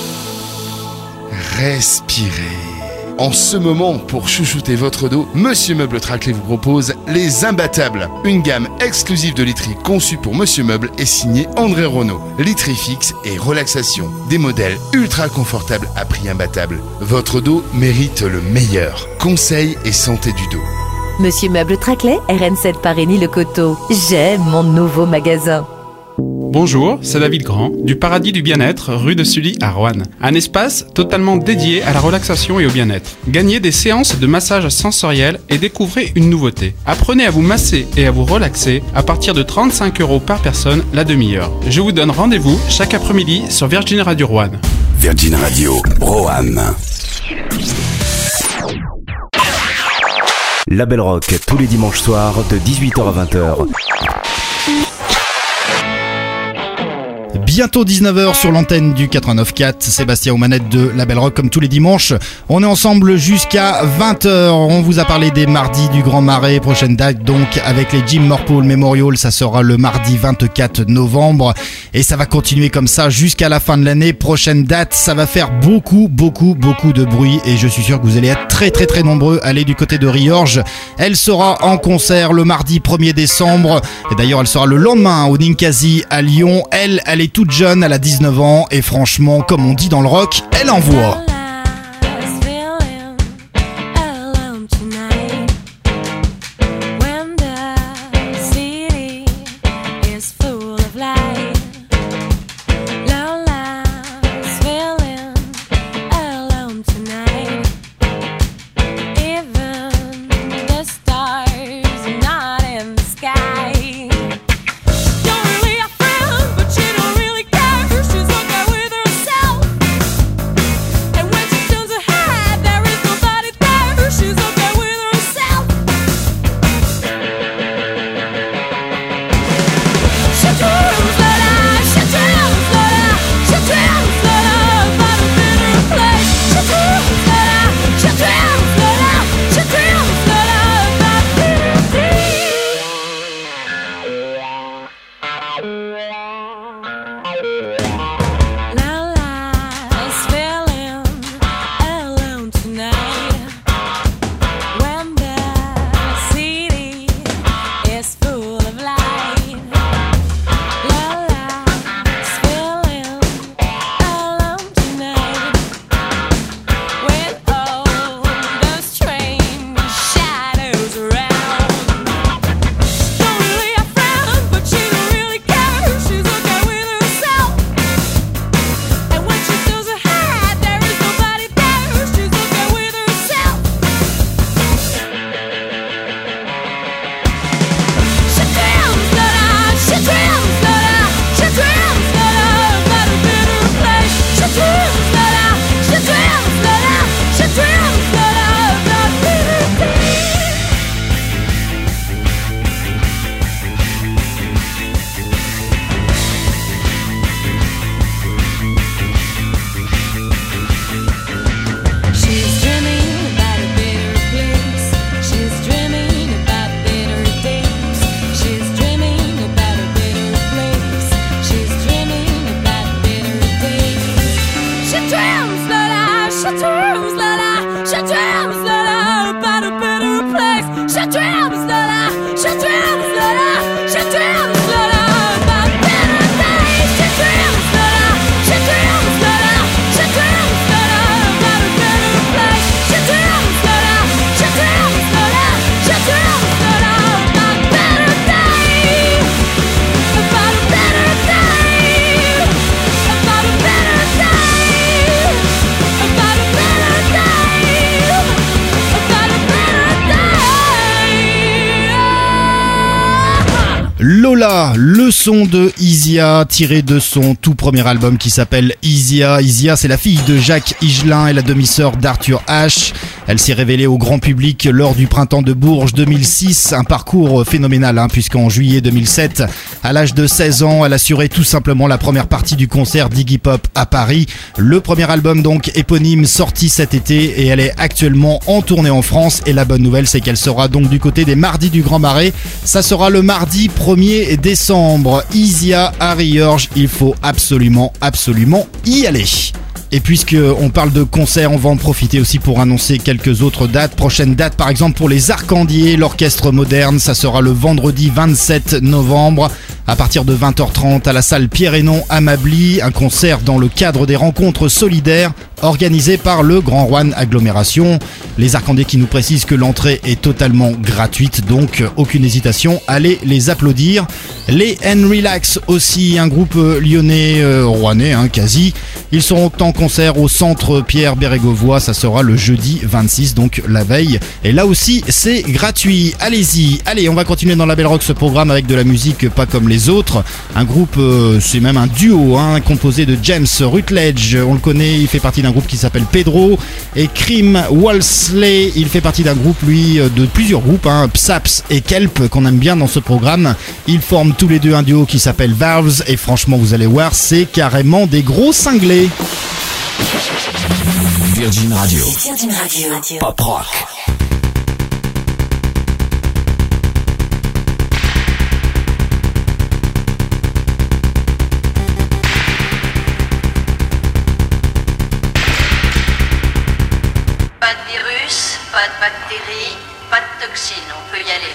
Respirez. En ce moment, pour chouchouter votre dos, Monsieur Meuble Traclay vous propose les Imbattables, une gamme exclusive de literie conçue pour Monsieur Meuble et signée André Renaud. Literie fixe et relaxation, des modèles ultra confortables à prix imbattable. Votre dos mérite le meilleur. Conseil et santé du dos. Monsieur Meuble Traclay, R N sept Parény-le-Coteau. J'aime mon nouveau magasin. Bonjour, c'est David Grand, du Paradis du Bien-être, rue de Sully à Roanne. Un espace totalement dédié à la relaxation et au bien-être. Gagnez des séances de massage sensoriel et découvrez une nouveauté. Apprenez à vous masser et à vous relaxer à partir de trente-cinq euros par personne la demi-heure. Je vous donne rendez-vous chaque après-midi sur Virgin Radio Roanne. Virgin Radio Roanne. La Belle Rock, tous les dimanches soirs de dix-huit heures à vingt heures. Bientôt dix-neuf heures sur l'antenne du quatre-vingt-neuf quatre. Sébastien aux manettes de La Belle Rock comme tous les dimanches. On est ensemble jusqu'à vingt heures. On vous a parlé des mardis du Grand Marais. Prochaine date donc avec les Jim Morpole Memorial. Ça sera le mardi vingt-quatre novembre. Et ça va continuer comme ça jusqu'à la fin de l'année. Prochaine date, ça va faire beaucoup, beaucoup, beaucoup de bruit. Et je suis sûr que vous allez être très, très, très nombreux à aller du côté de Riorges. Elle sera en concert le mardi premier décembre. Et d'ailleurs, elle sera le lendemain au Ninkasi à Lyon. Elle, elle est toute jeune, elle a dix-neuf ans et franchement, comme on dit dans le rock, elle envoie. Don't really have friends, but you don't really care. Lola, le son de Isia, tiré de son tout premier album qui s'appelle Isia. Isia, c'est la fille de Jacques Higelin et la demi-sœur d'Arthur Ashe. Elle s'est révélée au grand public lors du printemps de Bourges deux mille six, un parcours phénoménal hein, puisqu'en juillet deux mille sept, à l'âge de seize ans, elle assurait tout simplement la première partie du concert d'Iggy Pop à Paris. Le premier album donc éponyme sorti cet été et elle est actuellement en tournée en France et la bonne nouvelle c'est qu'elle sera donc du côté des Mardis du Grand Marais. Ça sera le mardi premier décembre. Isia à Riorges, il faut absolument, absolument y aller. Et puisque on parle de concerts, on va en profiter aussi pour annoncer quelques autres dates. Prochaine date par exemple pour les Arcandiers, l'orchestre moderne, ça sera le vendredi vingt-sept novembre à partir de vingt heures trente à la salle Pierre-Hénon à Mably, un concert dans le cadre des rencontres solidaires organisées par le Grand Rouen Agglomération. Les Arcandiers qui nous précisent que l'entrée est totalement gratuite, donc aucune hésitation, allez les applaudir. Les N-Relax aussi, un groupe lyonnais, euh, rouennais hein, quasi. Ils seront en concert au centre Pierre Bérégovoy, ça sera le jeudi vingt-six, donc la veille. Et là aussi, c'est gratuit. Allez-y. Allez, on va continuer dans la Belle Rock ce programme avec de la musique pas comme les autres. Un groupe, euh, c'est même un duo, hein, composé de James Rutledge. On le connaît, il fait partie d'un groupe qui s'appelle Pedro. Et Krim Wolseley, il fait partie d'un groupe, lui, de plusieurs groupes, hein, Psaps et Kelp, qu'on aime bien dans ce programme. Ils forment tous les deux un duo qui s'appelle Valves. Et franchement, vous allez voir, c'est carrément des gros cinglés. Virgin Radio. Virgin Radio. Pop Rock. Pas de virus, pas de bactéries, pas de toxines, on peut y aller.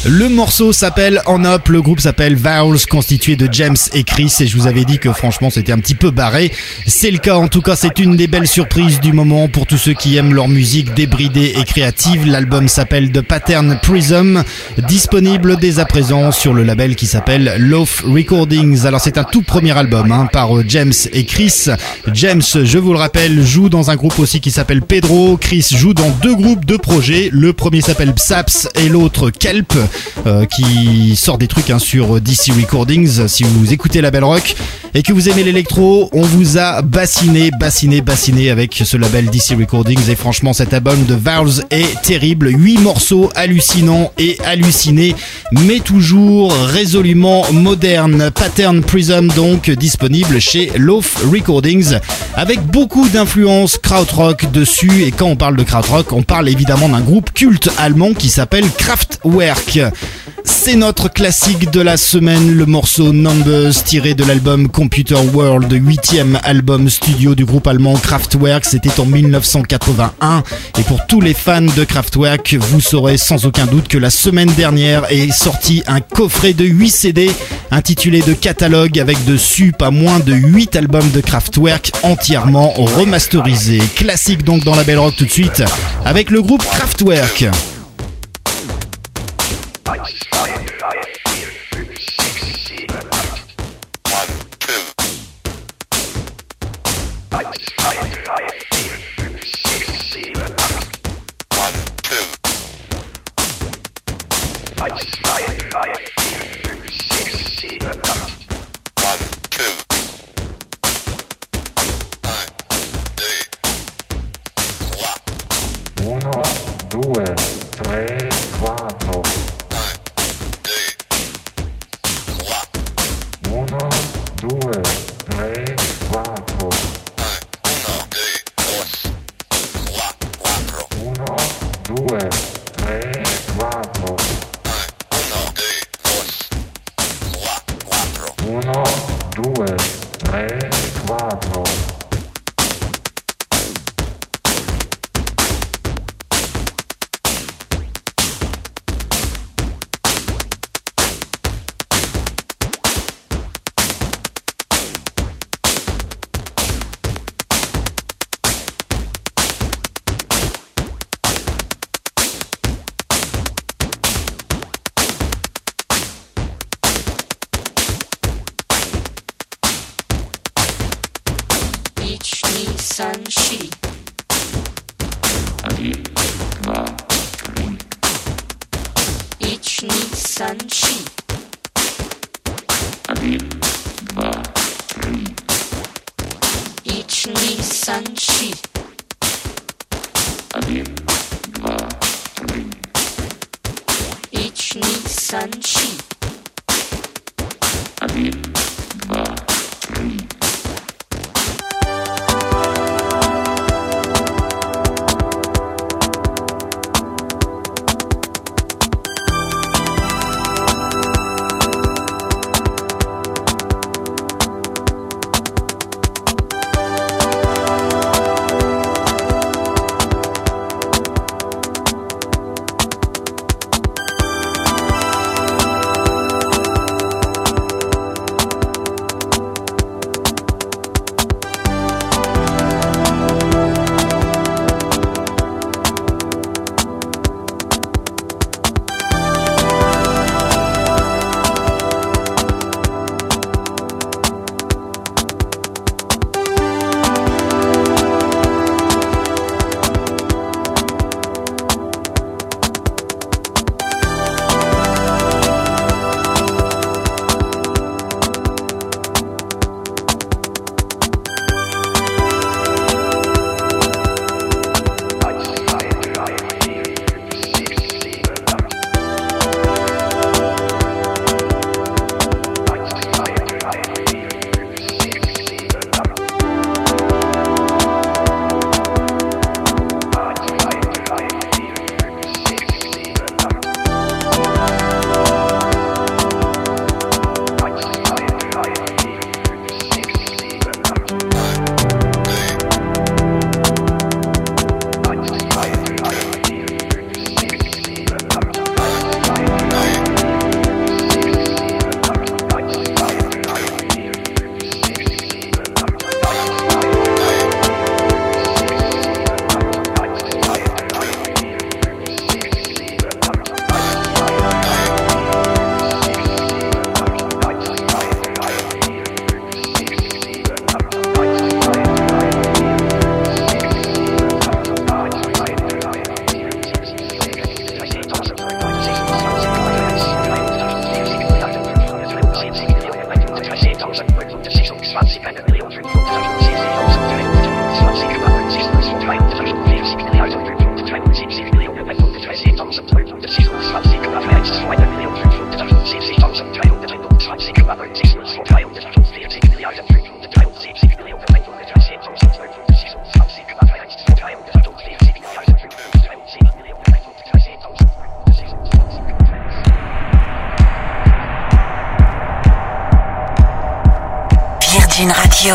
Le morceau s'appelle On Up, le groupe s'appelle Vowels, constitué de James et Chris, et je vous avais dit que franchement c'était un petit peu barré. C'est le cas, en tout cas c'est une des belles surprises du moment pour tous ceux qui aiment leur musique débridée et créative. L'album s'appelle The Pattern Prism, disponible dès à présent sur le label qui s'appelle Loaf Recordings. Alors c'est un tout premier album hein, par James et Chris. James, je vous le rappelle, joue dans un groupe aussi qui s'appelle Pedro. Chris joue dans deux groupes, deux projets. Le premier s'appelle Psaps et l'autre Kelp. Euh, qui sort des trucs hein, sur D C Recordings. Si vous écoutez la Belle Rock et que vous aimez l'électro, on vous a bassiné, bassiné, bassiné avec ce label D C Recordings, et franchement cet album de Vowels est terrible. Huit morceaux hallucinants et hallucinés, mais toujours résolument modernes. Pattern Prism donc, disponible chez Loaf Recordings, avec beaucoup d'influences krautrock dessus. Et quand on parle de krautrock, on parle évidemment d'un groupe culte allemand qui s'appelle Kraftwerk. C'est notre classique de la semaine, le morceau Numbers, tiré de l'album Computer World, huitième album studio du groupe allemand Kraftwerk. C'était en mille neuf cent quatre-vingt-un, et pour tous les fans de Kraftwerk, vous saurez sans aucun doute que la semaine dernière est sorti un coffret de huit C D intitulé de catalogue, avec dessus pas moins de huit albums de Kraftwerk entièrement remasterisés. Classique donc dans la Belle Rock tout de suite avec le groupe Kraftwerk. Uno, due, tre, quattro. Uno, due, tre, quattro. Uno, due, tre, quattro. Uno, due, tre, quattro. San Shi. Один, два, три. Ични Сан Ши. Один, два, три. Ични Сан Ши. Один, два, три. Ични Сан Ши. Один, два, три. Radio.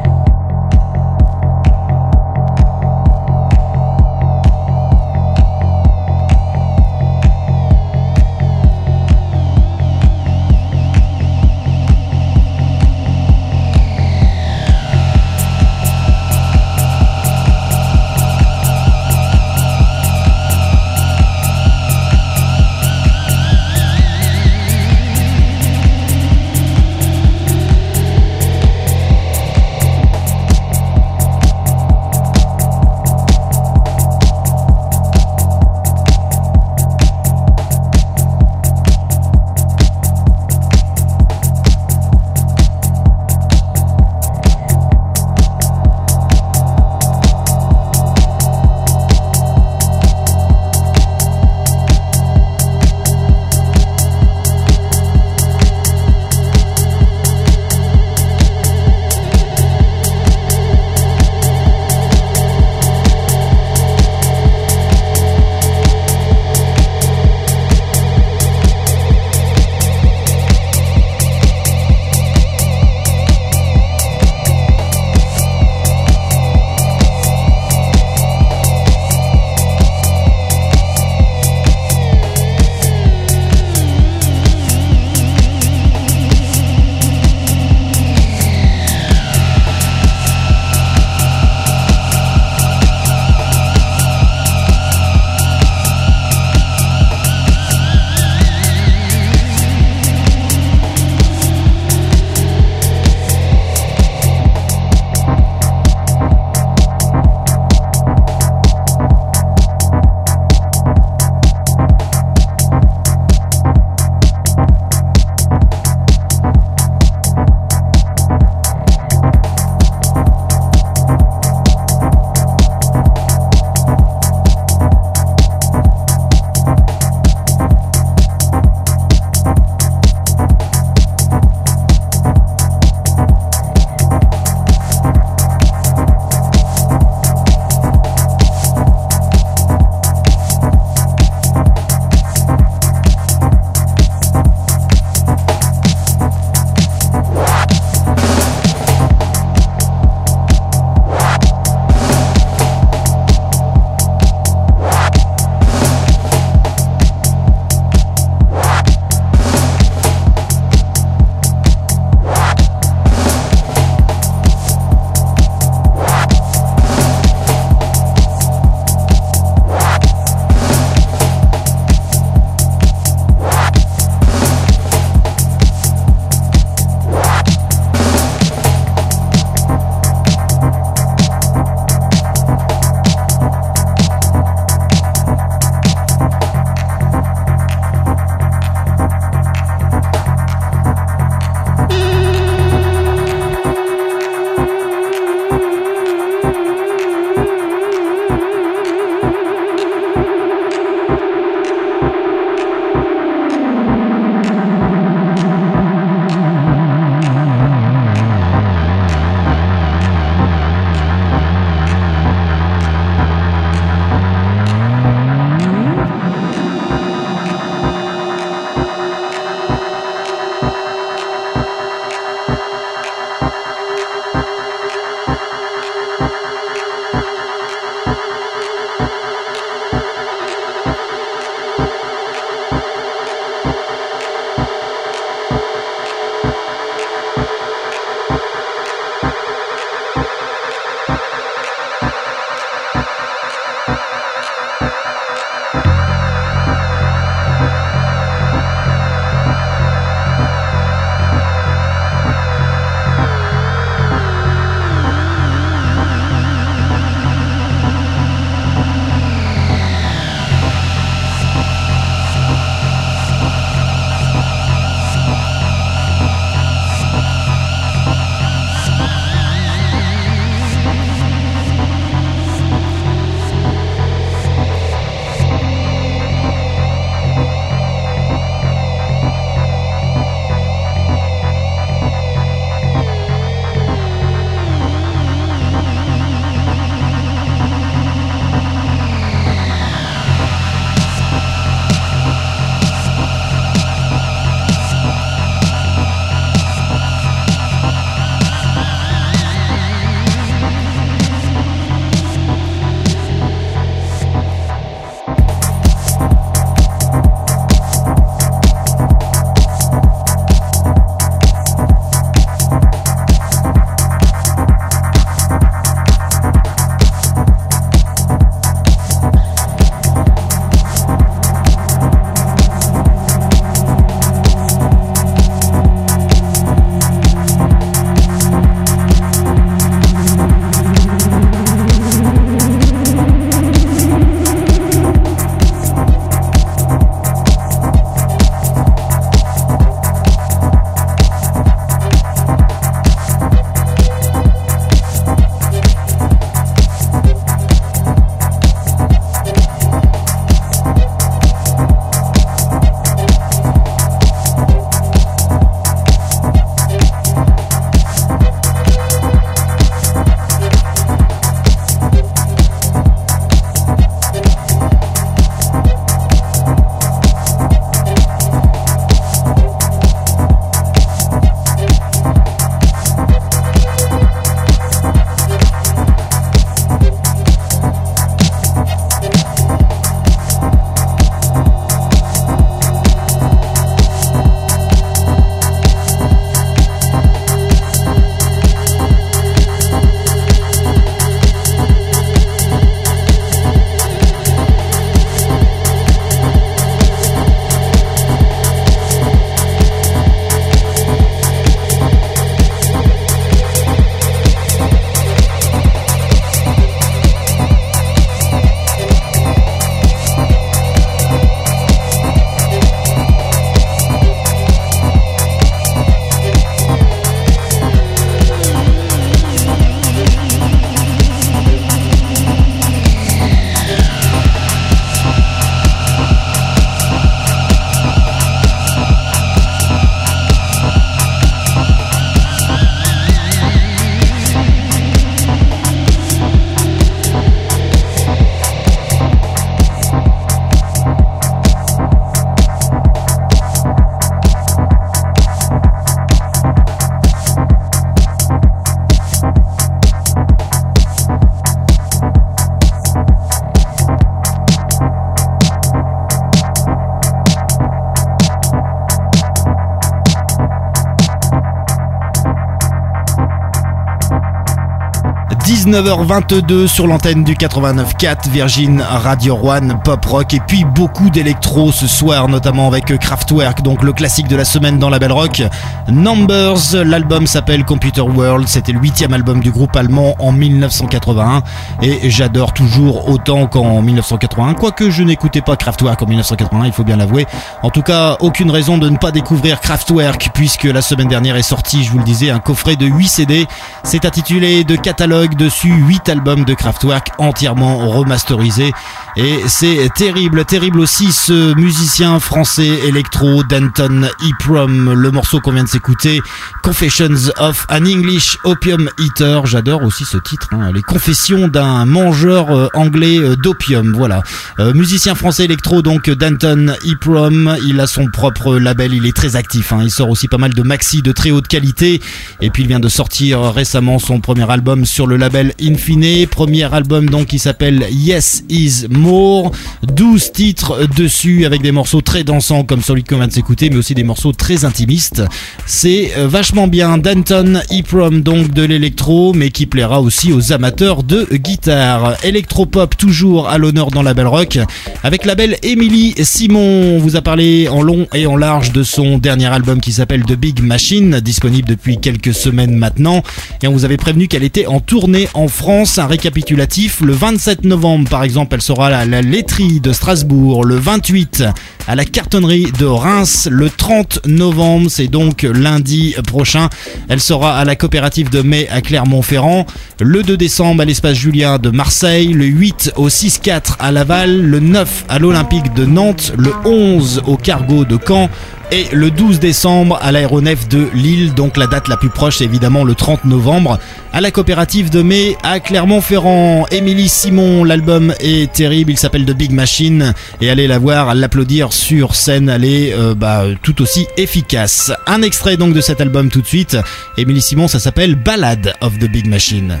dix-neuf heures vingt-deux sur l'antenne du quatre-vingt-neuf quatre Virgin Radio One Pop Rock, et puis beaucoup d'électro ce soir, notamment avec Kraftwerk, donc le classique de la semaine dans la Belle Rock. Numbers, l'album s'appelle Computer World, c'était le huitième album du groupe allemand en dix-neuf cent quatre-vingt-un, et j'adore toujours autant qu'en dix-neuf cent quatre-vingt-un, quoique je n'écoutais pas Kraftwerk en dix-neuf cent quatre-vingt-un, il faut bien l'avouer. En tout cas, aucune raison de ne pas découvrir Kraftwerk, puisque la semaine dernière est sorti, je vous le disais, un coffret de huit C D. C'est intitulé de catalogue, dessus huit albums de Kraftwerk entièrement remasterisés, et c'est terrible, terrible aussi ce musicien français électro, Denton Iprom. Le morceau qu'on vient de s'écouter, Confessions of an English Opium Eater, j'adore aussi ce titre, hein, les confessions d'un mangeur euh, anglais euh, d'opium, voilà. Euh, musicien français électro, donc Denton Iprom, il a son propre label, il est très actif, hein, il sort aussi pas mal de maxi de très haute qualité, et puis il vient de sortir récemment son premier album sur le label Infine, premier album donc qui s'appelle Yes Is More, douze titres dessus avec des morceaux très dansants comme celui qu'on vient de s'écouter, mais aussi des morceaux très intimistes. C'est vachement bien. Denton Iprom, donc de l'électro, mais qui plaira aussi aux amateurs de guitare. Electropop toujours à l'honneur dans la Belle Rock, avec la belle Émilie Simon. On vous a parlé en long et en large de son dernier album qui s'appelle The Big Machine, disponible depuis quelques semaines maintenant, et on vous avait prévenu qu'elle était en tournée en France. Un récapitulatif: le vingt-sept novembre par exemple, elle sera à la laiterie de Strasbourg, le vingt-huit à la cartonnerie de Reims, le trente novembre, c'est donc lundi prochain, elle sera à la coopérative de Mai à Clermont-Ferrand, le deux décembre à l'espace Julien de Marseille, le huit au six quatre à Laval, le neuf à l'Olympique de Nantes, le onze au Cargo de Caen, et le douze décembre à l'aéronef de Lille. Donc la date la plus proche, c'est évidemment le trente novembre à la coopérative de Mai à Clermont-Ferrand. Émilie Simon, l'album est terrible, il s'appelle The Big Machine, et allez la voir, l'applaudir sur scène, elle est euh, bah, tout aussi efficace. Un extrait donc de cet album tout de suite. Émilie Simon, ça s'appelle Ballad of the Big Machine.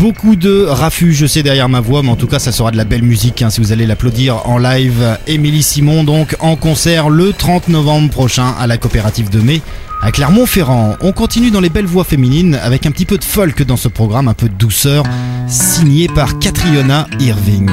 Beaucoup de raffus, je sais, derrière ma voix, mais en tout cas, ça sera de la belle musique hein, si vous allez l'applaudir en live. Émilie Simon, donc, en concert le trente novembre prochain à la Coopérative de Mai à Clermont-Ferrand. On continue dans les belles voix féminines avec un petit peu de folk dans ce programme, un peu de douceur, signé par Catriona Irving.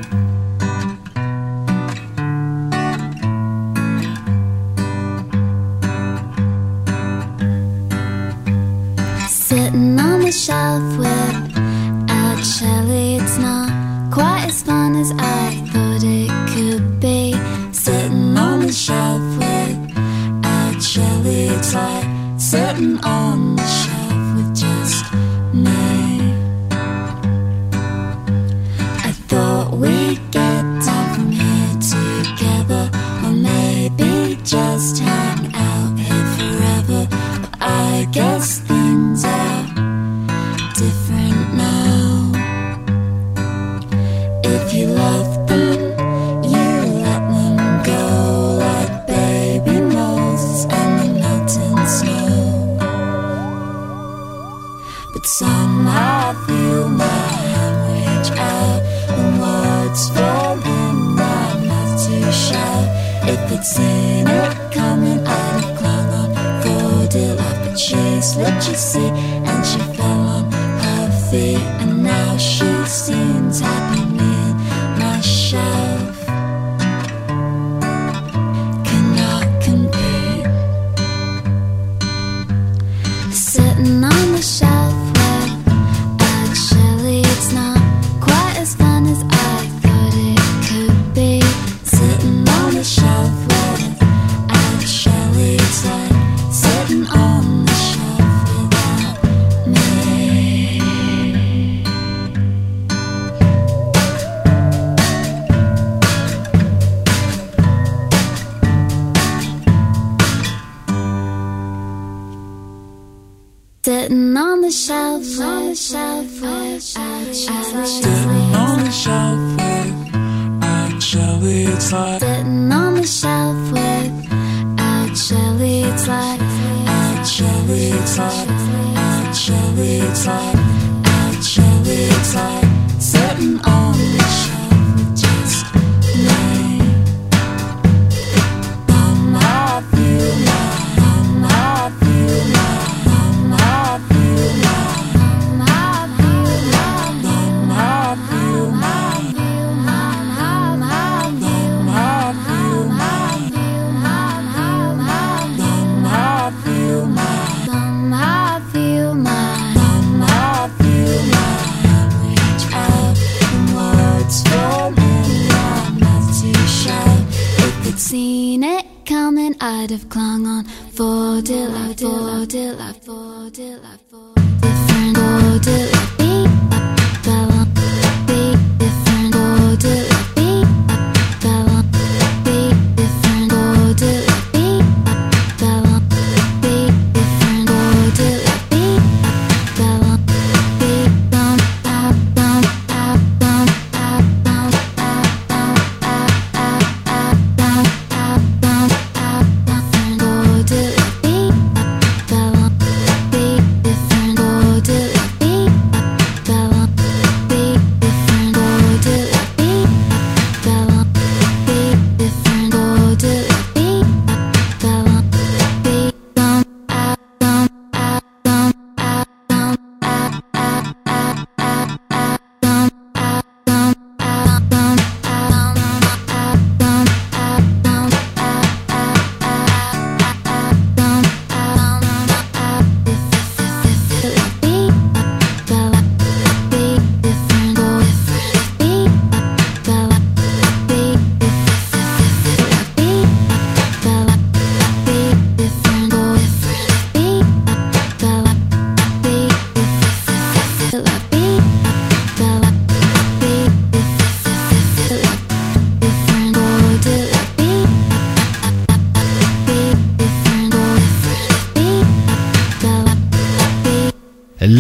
Sitting on the shelf without Shelley, it's not quite as fun as I thought it could be. Sitting on the shelf without Shelley, it's like sitting on the shelf with just me. I thought we'd get down from here together, or maybe just hang out here forever. But I guess things are different now. If you love them, you let them go like baby Moses and the melting snow. But somehow I feel my hand reach out and words fall in my mouth to shout. If it's seen it coming, I'd have clung on for dear life. But she slipped, you see, and she fell on her feet, and now she seems happy near my shelf. Cannot compete. Sitting on the shelf without Shelley, it's not quite as fun as I thought it could be. Sitting on the shelf without Shelley, it's like sitting on the shelf without me. Sitting on the shelf, on the shelf without Shelley. Sitting on the shelf without Shelley, it's like sitting on the shelf without Shelley, it's like without Shelley, it's like without Shelley, it's like without Shelley, it's like sitting on the shelf with just me. Somehow I feel my, somehow I feel my, somehow I feel my, somehow I feel my, somehow I feel my, somehow I feel my, somehow I feel my, somehow I feel my, somehow I feel my hand reach out and words fall in my mouth to shout. If I'd seen it coming, I'd have clung on for dear life, for dear life, for dear life, for different, for dear life, be fell on, be different, for dear life, be fell on, be different, for dear life, be fell on, be different, for dear life, be fell on, be bum, ah, bum, ah, bum, ah, bum, ah, bum, ah, ah, ah, bum, ah, bum, ah, bum, different, for dear life, be fell on,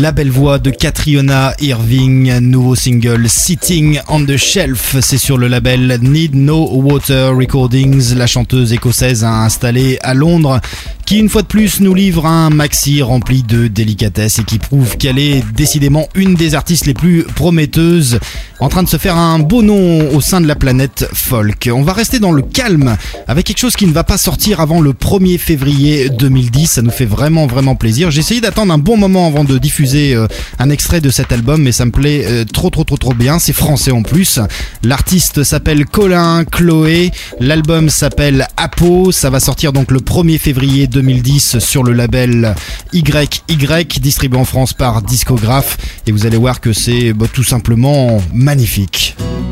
La belle voix de Catriona Irving, nouveau single Sitting on the Shelf, c'est sur le label Need No Water Recordings. La chanteuse écossaise a installé à Londres, qui une fois de plus nous livre un maxi rempli de délicatesse et qui prouve qu'elle est décidément une des artistes les plus prometteuses, en train de se faire un beau nom au sein de la planète folk. On va rester dans le calme avec quelque chose qui ne va pas sortir avant le premier février deux mille dix, ça nous fait vraiment vraiment plaisir. J'ai essayé d'attendre un bon moment avant de diffuser euh, un extrait de cet album, mais ça me plaît euh, trop trop trop trop bien, c'est français en plus. L'artiste s'appelle Colin Chloé, l'album s'appelle Apo, ça va sortir donc le premier février deux mille dix sur le label Y Y, distribué en France par Discographe, et vous allez voir que c'est bah, tout simplement magnifique.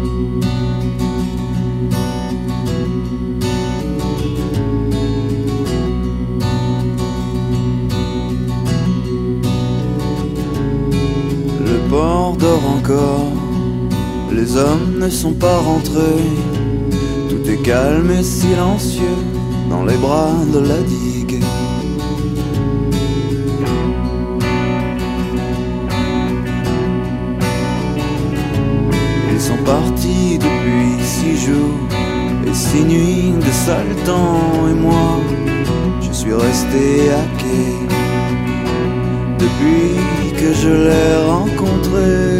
Le port dort encore, les hommes ne sont pas rentrés, tout est calme et silencieux dans les bras de la digue. Ils sont partis depuis six jours et six nuits de sale temps, et moi je suis resté à quai depuis que je l'ai rencontré.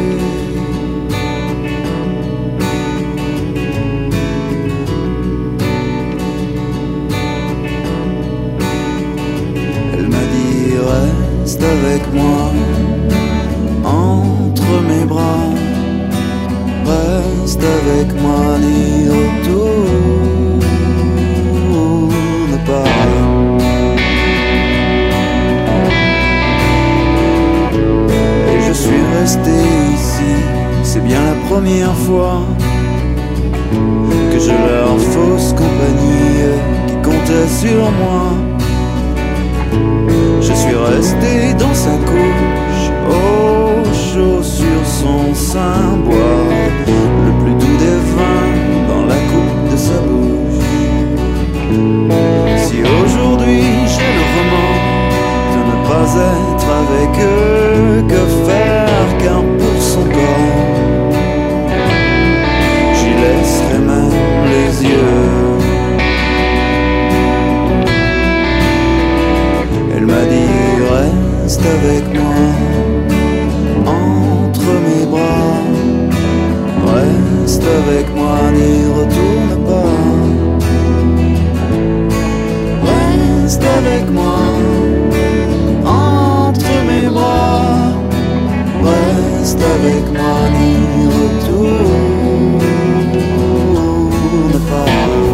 Elle m'a dit reste avec moi entre mes bras, reste avec moi, n'y retourne pas. Et je suis resté ici, c'est bien la première fois que je leur fausse compagnie qui comptait sur moi. Je suis resté dans sa couche, au chaud sur son sein, boire le plus doux des vins dans la coupe de sa bouche. Si aujourd'hui j'ai le remords de ne pas être avec eux, que faire, car pour son corps j'y laisserai même les yeux. Elle m'a dit reste avec moi entre mes bras, reste avec moi, n'y retourne pas. Reste avec moi entre mes bras, reste avec moi, n'y retourne pas.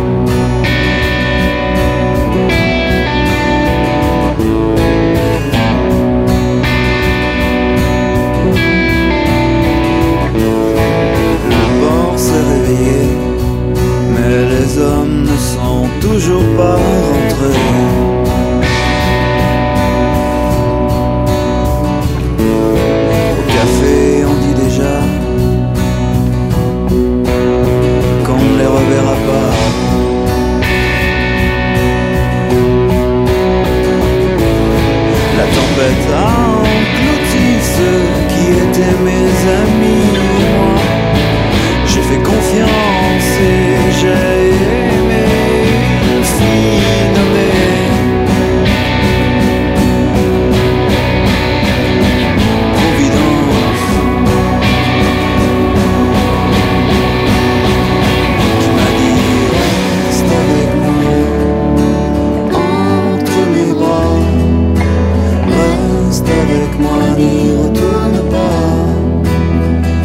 Mais les hommes ne sont toujours pas rentrés. Au café on dit déjà qu'on ne les reverra pas. La tempête a englouti ceux qui étaient mes amis. Moi j'ai fait confiance et j'ai aimé une fille nommée Providence, qui m'a dit reste avec moi entre mes bras, reste avec moi, n'y retourne pas.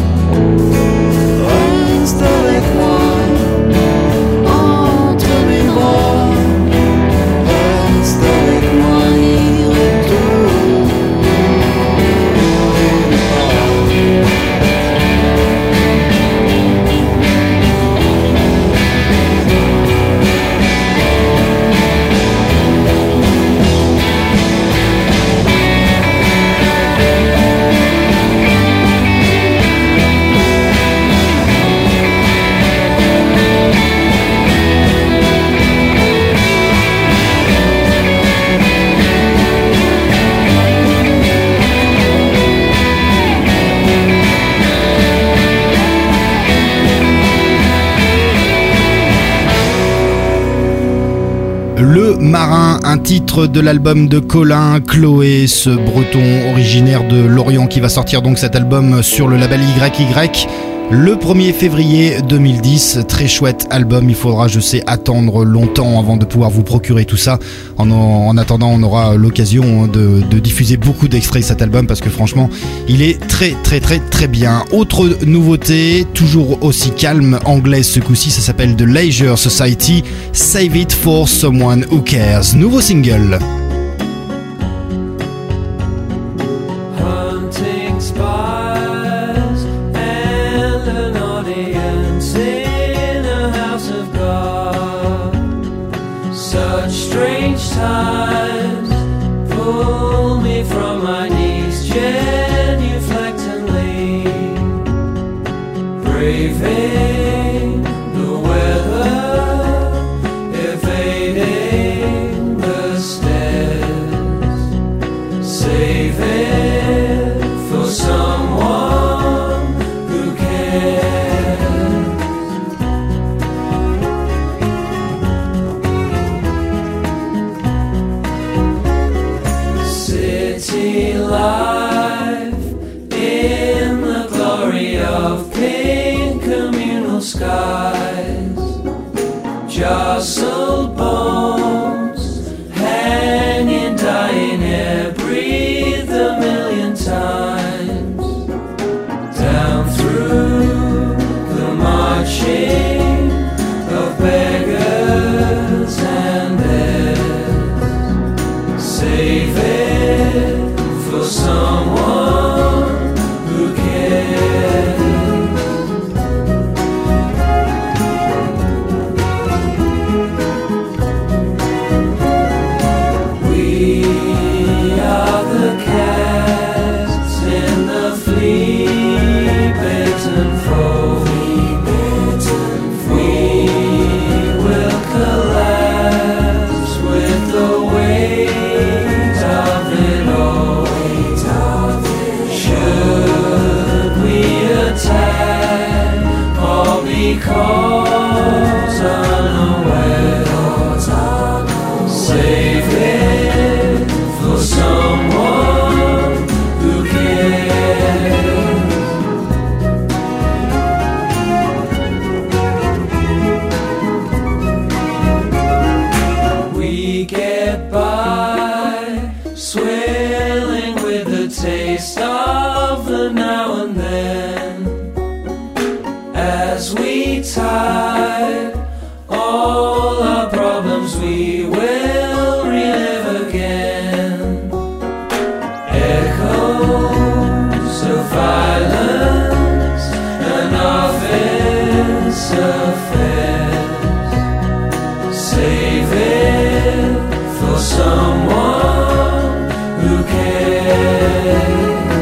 Le Marin, un titre de l'album de Colin Chloé, ce breton originaire de Lorient qui va sortir donc cet album sur le label Y Y le premier février deux mille dix. Très chouette album, il faudra, je sais, attendre longtemps avant de pouvoir vous procurer tout ça. En, en attendant, on aura l'occasion de, de diffuser beaucoup d'extraits de cet album parce que franchement, il est très très très très bien. Autre nouveauté, toujours aussi calme, anglaise ce coup-ci, ça s'appelle The Leisure Society, Save It For Someone Who Cares. Nouveau single. Times pull me from my knees genuflectantly, braving the weather, evading the stairs, save it for someone who cares. City life in the glory of pink communal skies, jostled bones, hanging, dying air, breathed a million times, down through the marching of beggars and heirs, save it for someone who cares. We are the cats in the flea-bitten fold. We will collapse with the weight of it all. Should we attack all because unaware? Save it for someone who cares. We get by, swilling with the taste of the now and then, as we tide all our problems we will relive again. Echoes of violence and office affairs, save it for someone who cares.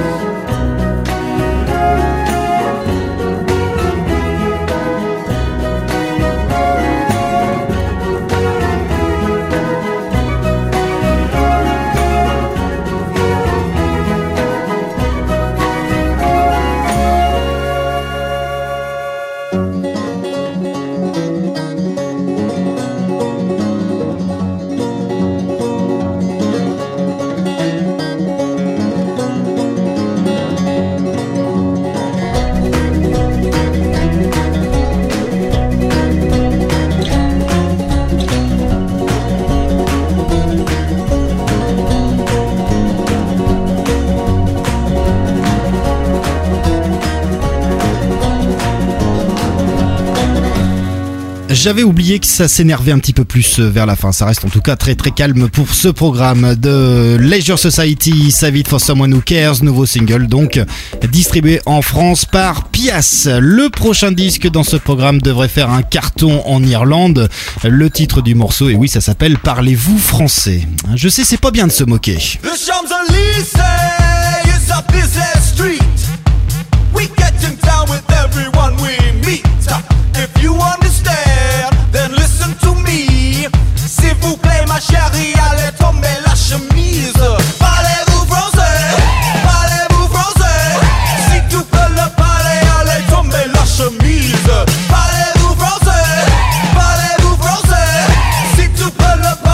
J'avais oublié que ça s'énervait un petit peu plus vers la fin. Ça reste en tout cas très très calme pour ce programme de Leisure Society, Save It For Someone Who Cares, nouveau single donc distribué en France par Pias. Le prochain disque dans ce programme devrait faire un carton en Irlande. Le titre du morceau, et oui, ça s'appelle Parlez-vous français. Je sais, c'est pas bien de se moquer. The Champs-Élysées is a busy street. We getting down with everyone we meet. If you understand, then listen to me. S'il vous plaît, ma chérie, allez tomber la chemise. Parlez-vous français? Parlez-vous français? Si tu peux le parler, allez tomber la chemise. Parlez-vous français? Parlez-vous français? Si tu peux le parler.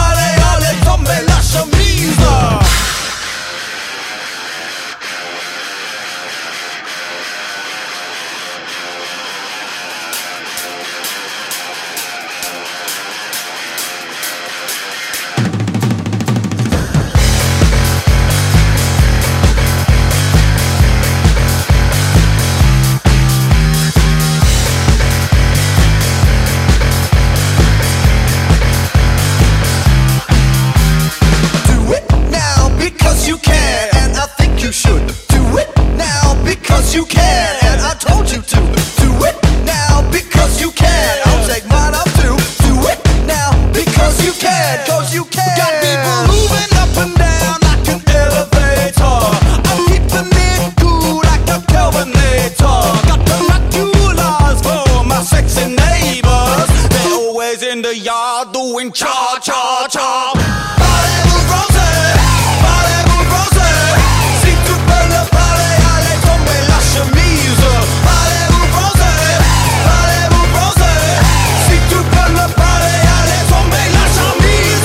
because you can, and I told you to. Do it now because you can. I'll take mine up too. Do it now because you can, cause you can. Got people moving up and down like an elevator. I'm keeping it cool like a Kelvinator. Got the maculas for my sexy neighbors. They're always in the yard doing cha cha cha. Parlez-vous français, parlez-vous français. Si tu peux le parler, allez tomber la chemise. Parlez-vous français, parlez-vous français. Si tu peux le parler, allez tomber la chemise.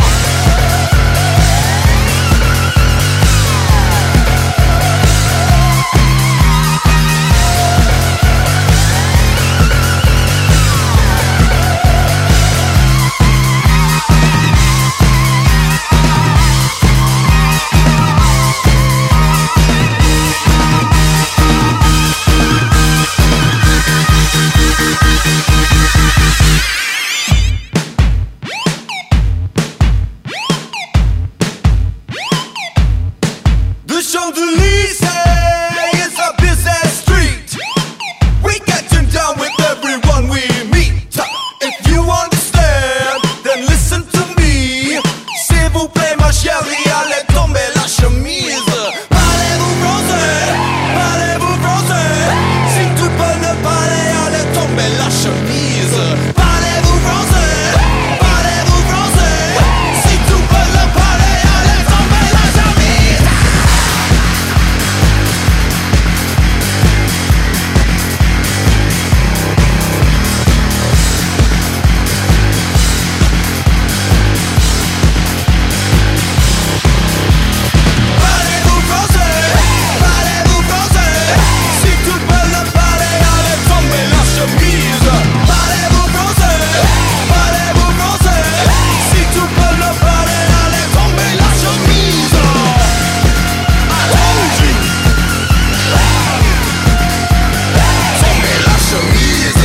The Champs-Élysées is a busy street. We getting down with everyone we meet. If you understand, then listen to me. S'il vous plaît, ma chérie, allez tomber la chemise. Parlez-vous français, parlez-vous français. Si tu peux le parler, allez tomber la chemise. Parlez-vous français, parlez-vous français. Si tu peux le parler, allez tomber la chemise. Parlez-vous français, parlez-vous français. Si tu peux le parler, allez tomber la chemise. Parlez-vous français, parlez-vous français. Si tu peux le parler, allez tomber la chemise. I told you. Tomber la chemise.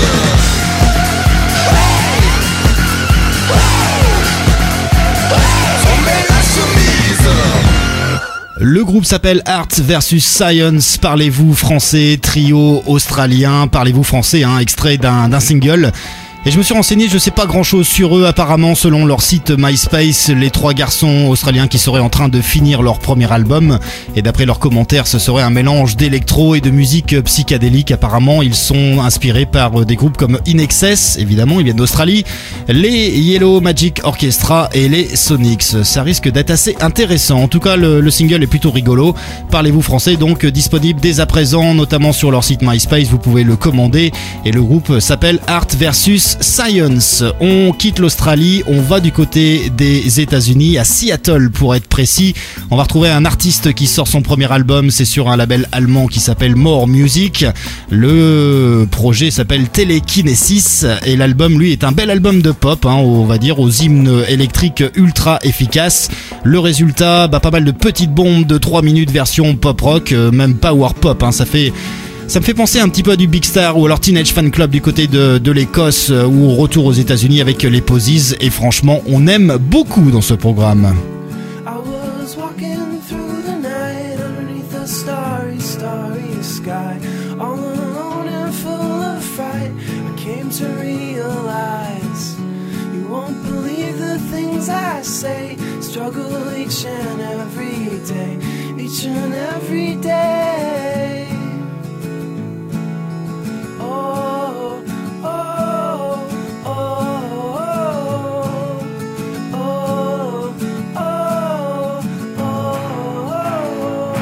Tomber la chemise. Le groupe s'appelle Art versus Science. Parlez-vous français, trio australien. Parlez-vous français, hein, extrait d'un d'un single. Et je me suis renseigné, je sais pas grand chose sur eux apparemment. Selon leur site MySpace, les trois garçons australiens qui seraient en train de finir leur premier album. Et d'après leurs commentaires, ce serait un mélange d'électro et de musique psychédélique. Apparemment, ils sont inspirés par des groupes comme In Excess, évidemment, ils viennent d'Australie, les Yellow Magic Orchestra et les Sonics. Ça risque d'être assez intéressant. En tout cas, le, le single est plutôt rigolo. Parlez-vous français, donc disponible dès à présent, notamment sur leur site MySpace. Vous pouvez le commander. Et le groupe s'appelle Art versus Science. On quitte l'Australie, on va du côté des États-Unis, à Seattle pour être précis. On va retrouver un artiste qui sort son premier album, c'est sur un label allemand qui s'appelle More Music. Le projet s'appelle Telekinesis et l'album, lui, est un bel album de pop, hein, on va dire, aux hymnes électriques ultra efficaces. Le résultat, bah, pas mal de petites bombes de trois minutes version pop rock, euh, même power pop, hein, ça fait... Ça me fait penser un petit peu à du Big Star ou alors Teenage Fan Club du côté de, de l'Écosse ou au retour aux États-Unis avec les Posies. Et franchement, on aime beaucoup dans ce programme. I was walking through the night underneath a starry, starry sky, all alone and full of fright. I came to realize you won't believe the things I say. Struggle each and every day, each and every day. Oh, oh, oh, oh, oh, oh, oh.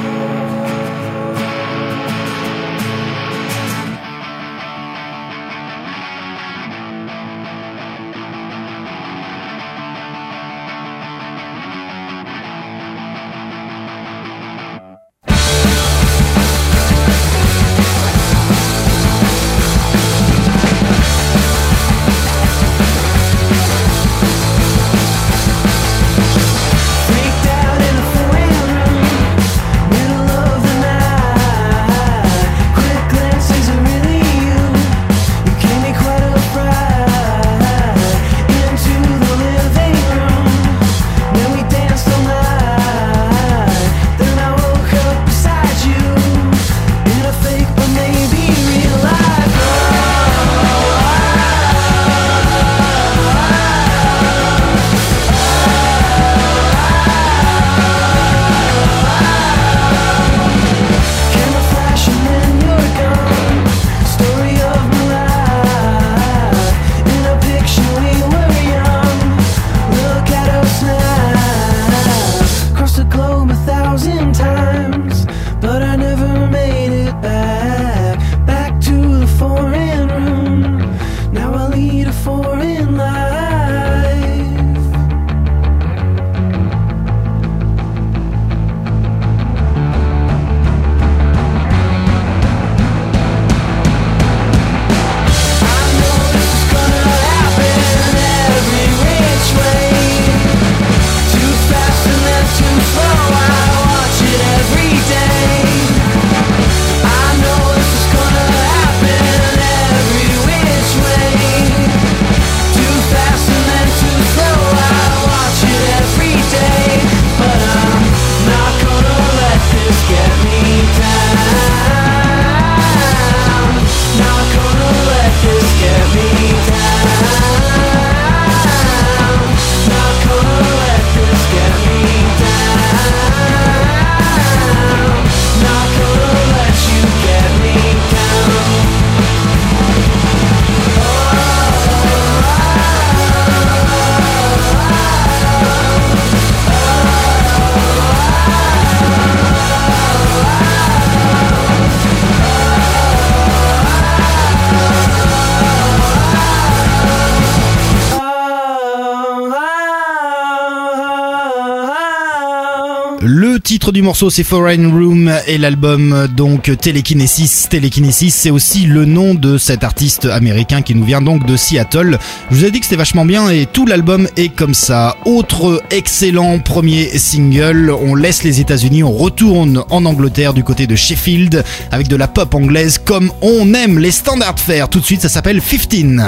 Le titre du morceau c'est Foreign Room et l'album donc Telekinesis. Telekinesis c'est aussi le nom de cet artiste américain qui nous vient donc de Seattle. Je vous ai dit que c'était vachement bien et tout l'album est comme ça. Autre excellent premier single, on laisse les États-Unis, on retourne en Angleterre du côté de Sheffield avec de la pop anglaise comme on aime les standards faire. Tout de suite ça s'appelle fifteen.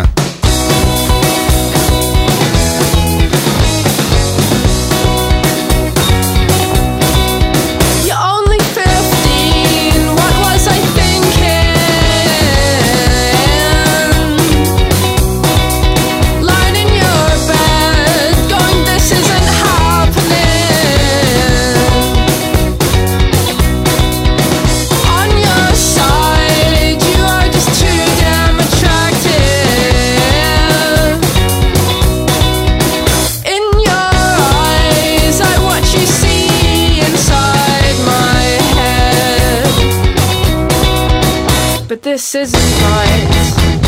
This isn't right.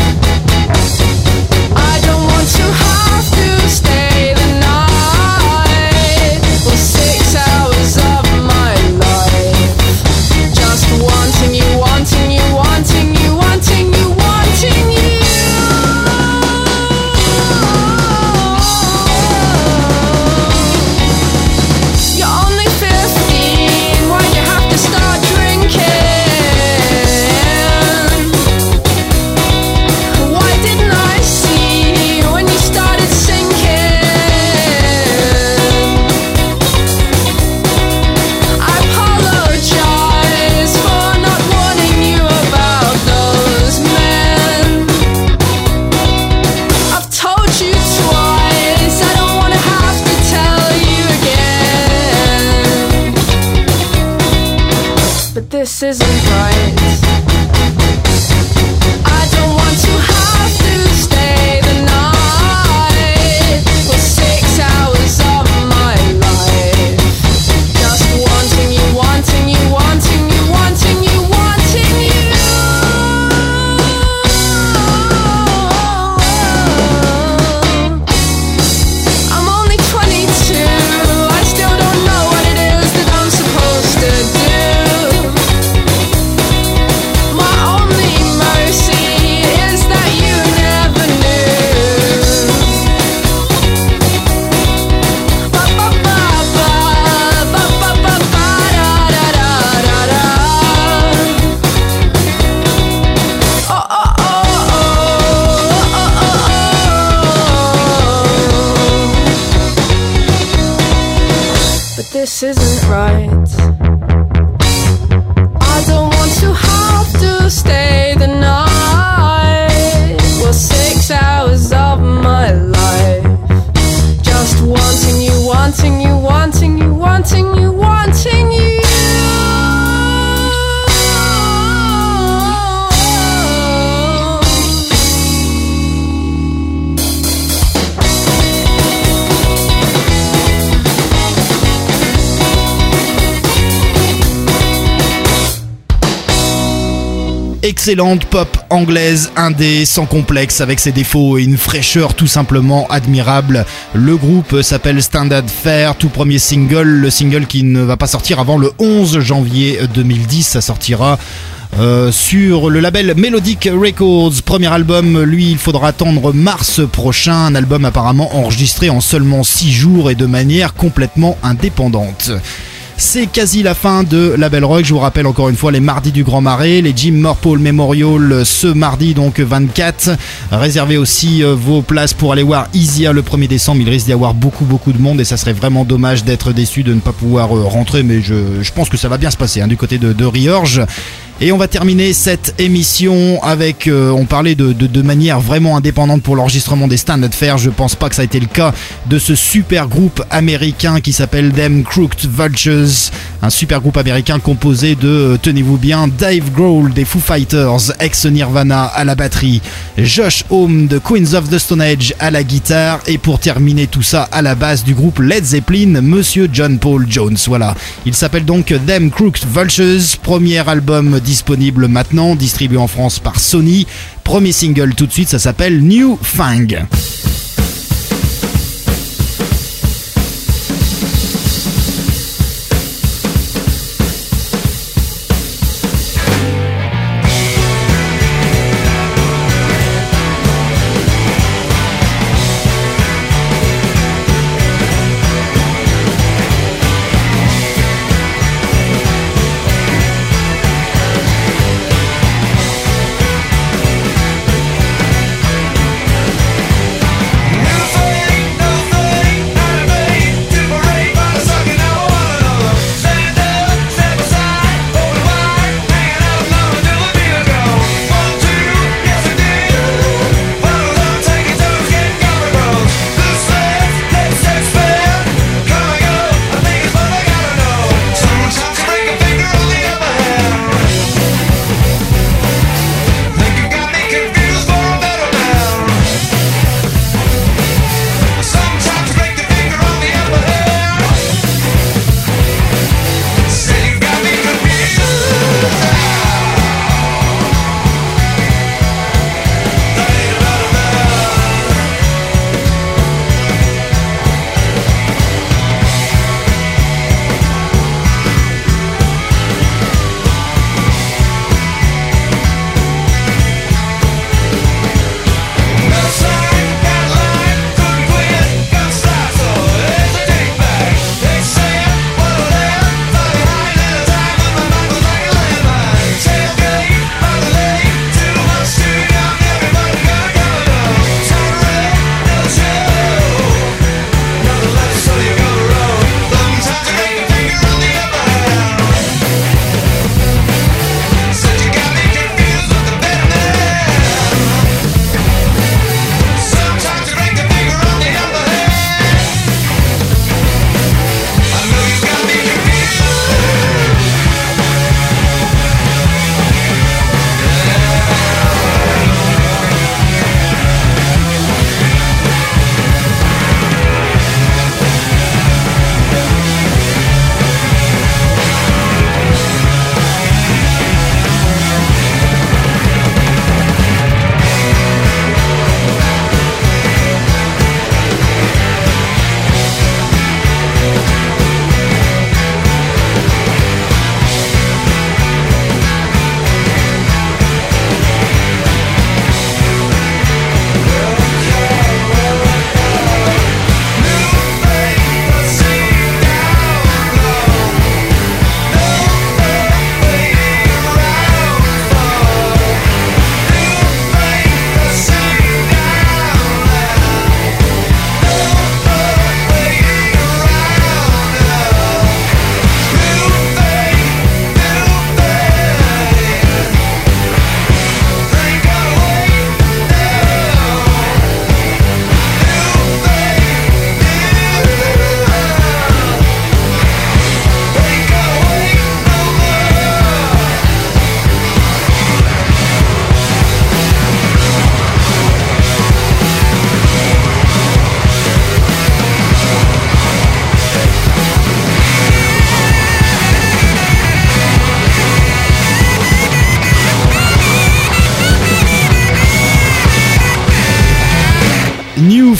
I don't want to have to stay the night. For six hours of my life, just wanting you, wanting you, wanting you, wanting you, wanting you. You're only fifteen, why'd you have to start drinking? This isn't right. I don't want to have to stay the night for six hours of my life. Just wanting you, wanting you, wanting you, wanting you, wanting you. I'm only twenty-two. I still don't know what it is that I'm supposed to do. This isn't right. I don't want to have to stay the night. Well, six hours of my life. Just wanting you, wanting you, wanting you, wanting you, wanting you. Excellente pop anglaise, indé, sans complexe, avec ses défauts et une fraîcheur tout simplement admirable. Le groupe s'appelle Standard Fare, tout premier single, le single qui ne va pas sortir avant le onze janvier deux mille dix, ça sortira Euh, sur le label Melodic Records. Premier album, lui, il faudra attendre mars prochain. Un album apparemment enregistré en seulement six jours et de manière complètement indépendante. C'est quasi la fin de la Belle Rock. Je vous rappelle encore une fois les mardis du Grand Marais, les Jim Murpole Memorial ce mardi donc vingt-quatre. Réservez aussi euh, vos places pour aller voir Isia le premier décembre. Il risque d'y avoir beaucoup beaucoup de monde et ça serait vraiment dommage d'être déçu de ne pas pouvoir euh, rentrer, mais je, je pense que ça va bien se passer hein, du côté de, de Riorges. Et on va terminer cette émission avec, euh, on parlait de, de, de manière vraiment indépendante pour l'enregistrement des Standard Fare. Je pense pas que ça a été le cas de ce super groupe américain qui s'appelle Them Crooked Vultures. Un super groupe américain composé de, euh, tenez-vous bien, Dave Grohl des Foo Fighters, ex-Nirvana à la batterie, Josh Homme de Queens of the Stone Age à la guitare et pour terminer tout ça à la basse du groupe Led Zeppelin, Monsieur John Paul Jones. Voilà, il s'appelle donc Them Crooked Vultures, premier album disponible maintenant, distribué en France par Sony. Premier single tout de suite, ça s'appelle New Fang.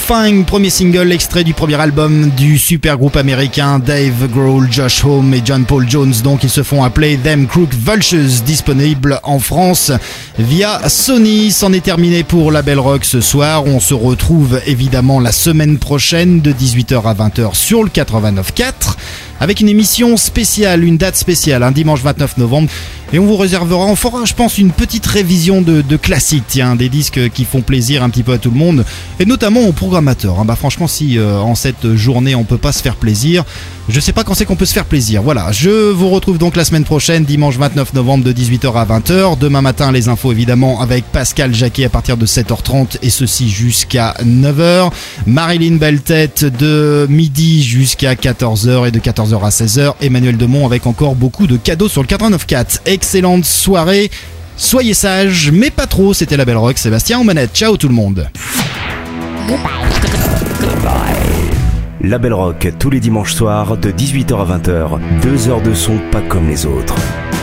Fine, premier single extrait du premier album du super groupe américain Dave Grohl, Josh Homme et John Paul Jones. Donc ils se font appeler Them Crook Vultures, disponible en France via Sony. C'en est terminé pour La Belle Rock ce soir. On se retrouve évidemment la semaine prochaine de dix-huit heures à vingt heures sur le quatre-vingt-neuf quatre avec une émission spéciale, une date spéciale, un dimanche vingt-neuf novembre. Et on vous réservera, on fera je pense une petite révision de, de classiques, tiens, des disques qui font plaisir un petit peu à tout le monde, et notamment aux programmateurs. Hein. Bah franchement, si euh, en cette journée on peut pas se faire plaisir, je sais pas quand c'est qu'on peut se faire plaisir. Voilà, je vous retrouve donc la semaine prochaine, dimanche vingt-neuf novembre de dix-huit heures à vingt heures. Demain matin, les infos évidemment avec Pascal Jacquet à partir de sept heures trente et ceci jusqu'à neuf heures. Marilyn Belletête de midi jusqu'à quatorze heures et de quatorze heures à seize heures. Emmanuel Demont avec encore beaucoup de cadeaux sur le quatre-vingt-neuf quatre. Excellente soirée, soyez sages, mais pas trop. C'était La Belle Rock, Sébastien aux manettes. Ciao tout le monde. La Belle Rock, tous les dimanches soirs de dix-huit heures à vingt heures. Deux heures de son pas comme les autres.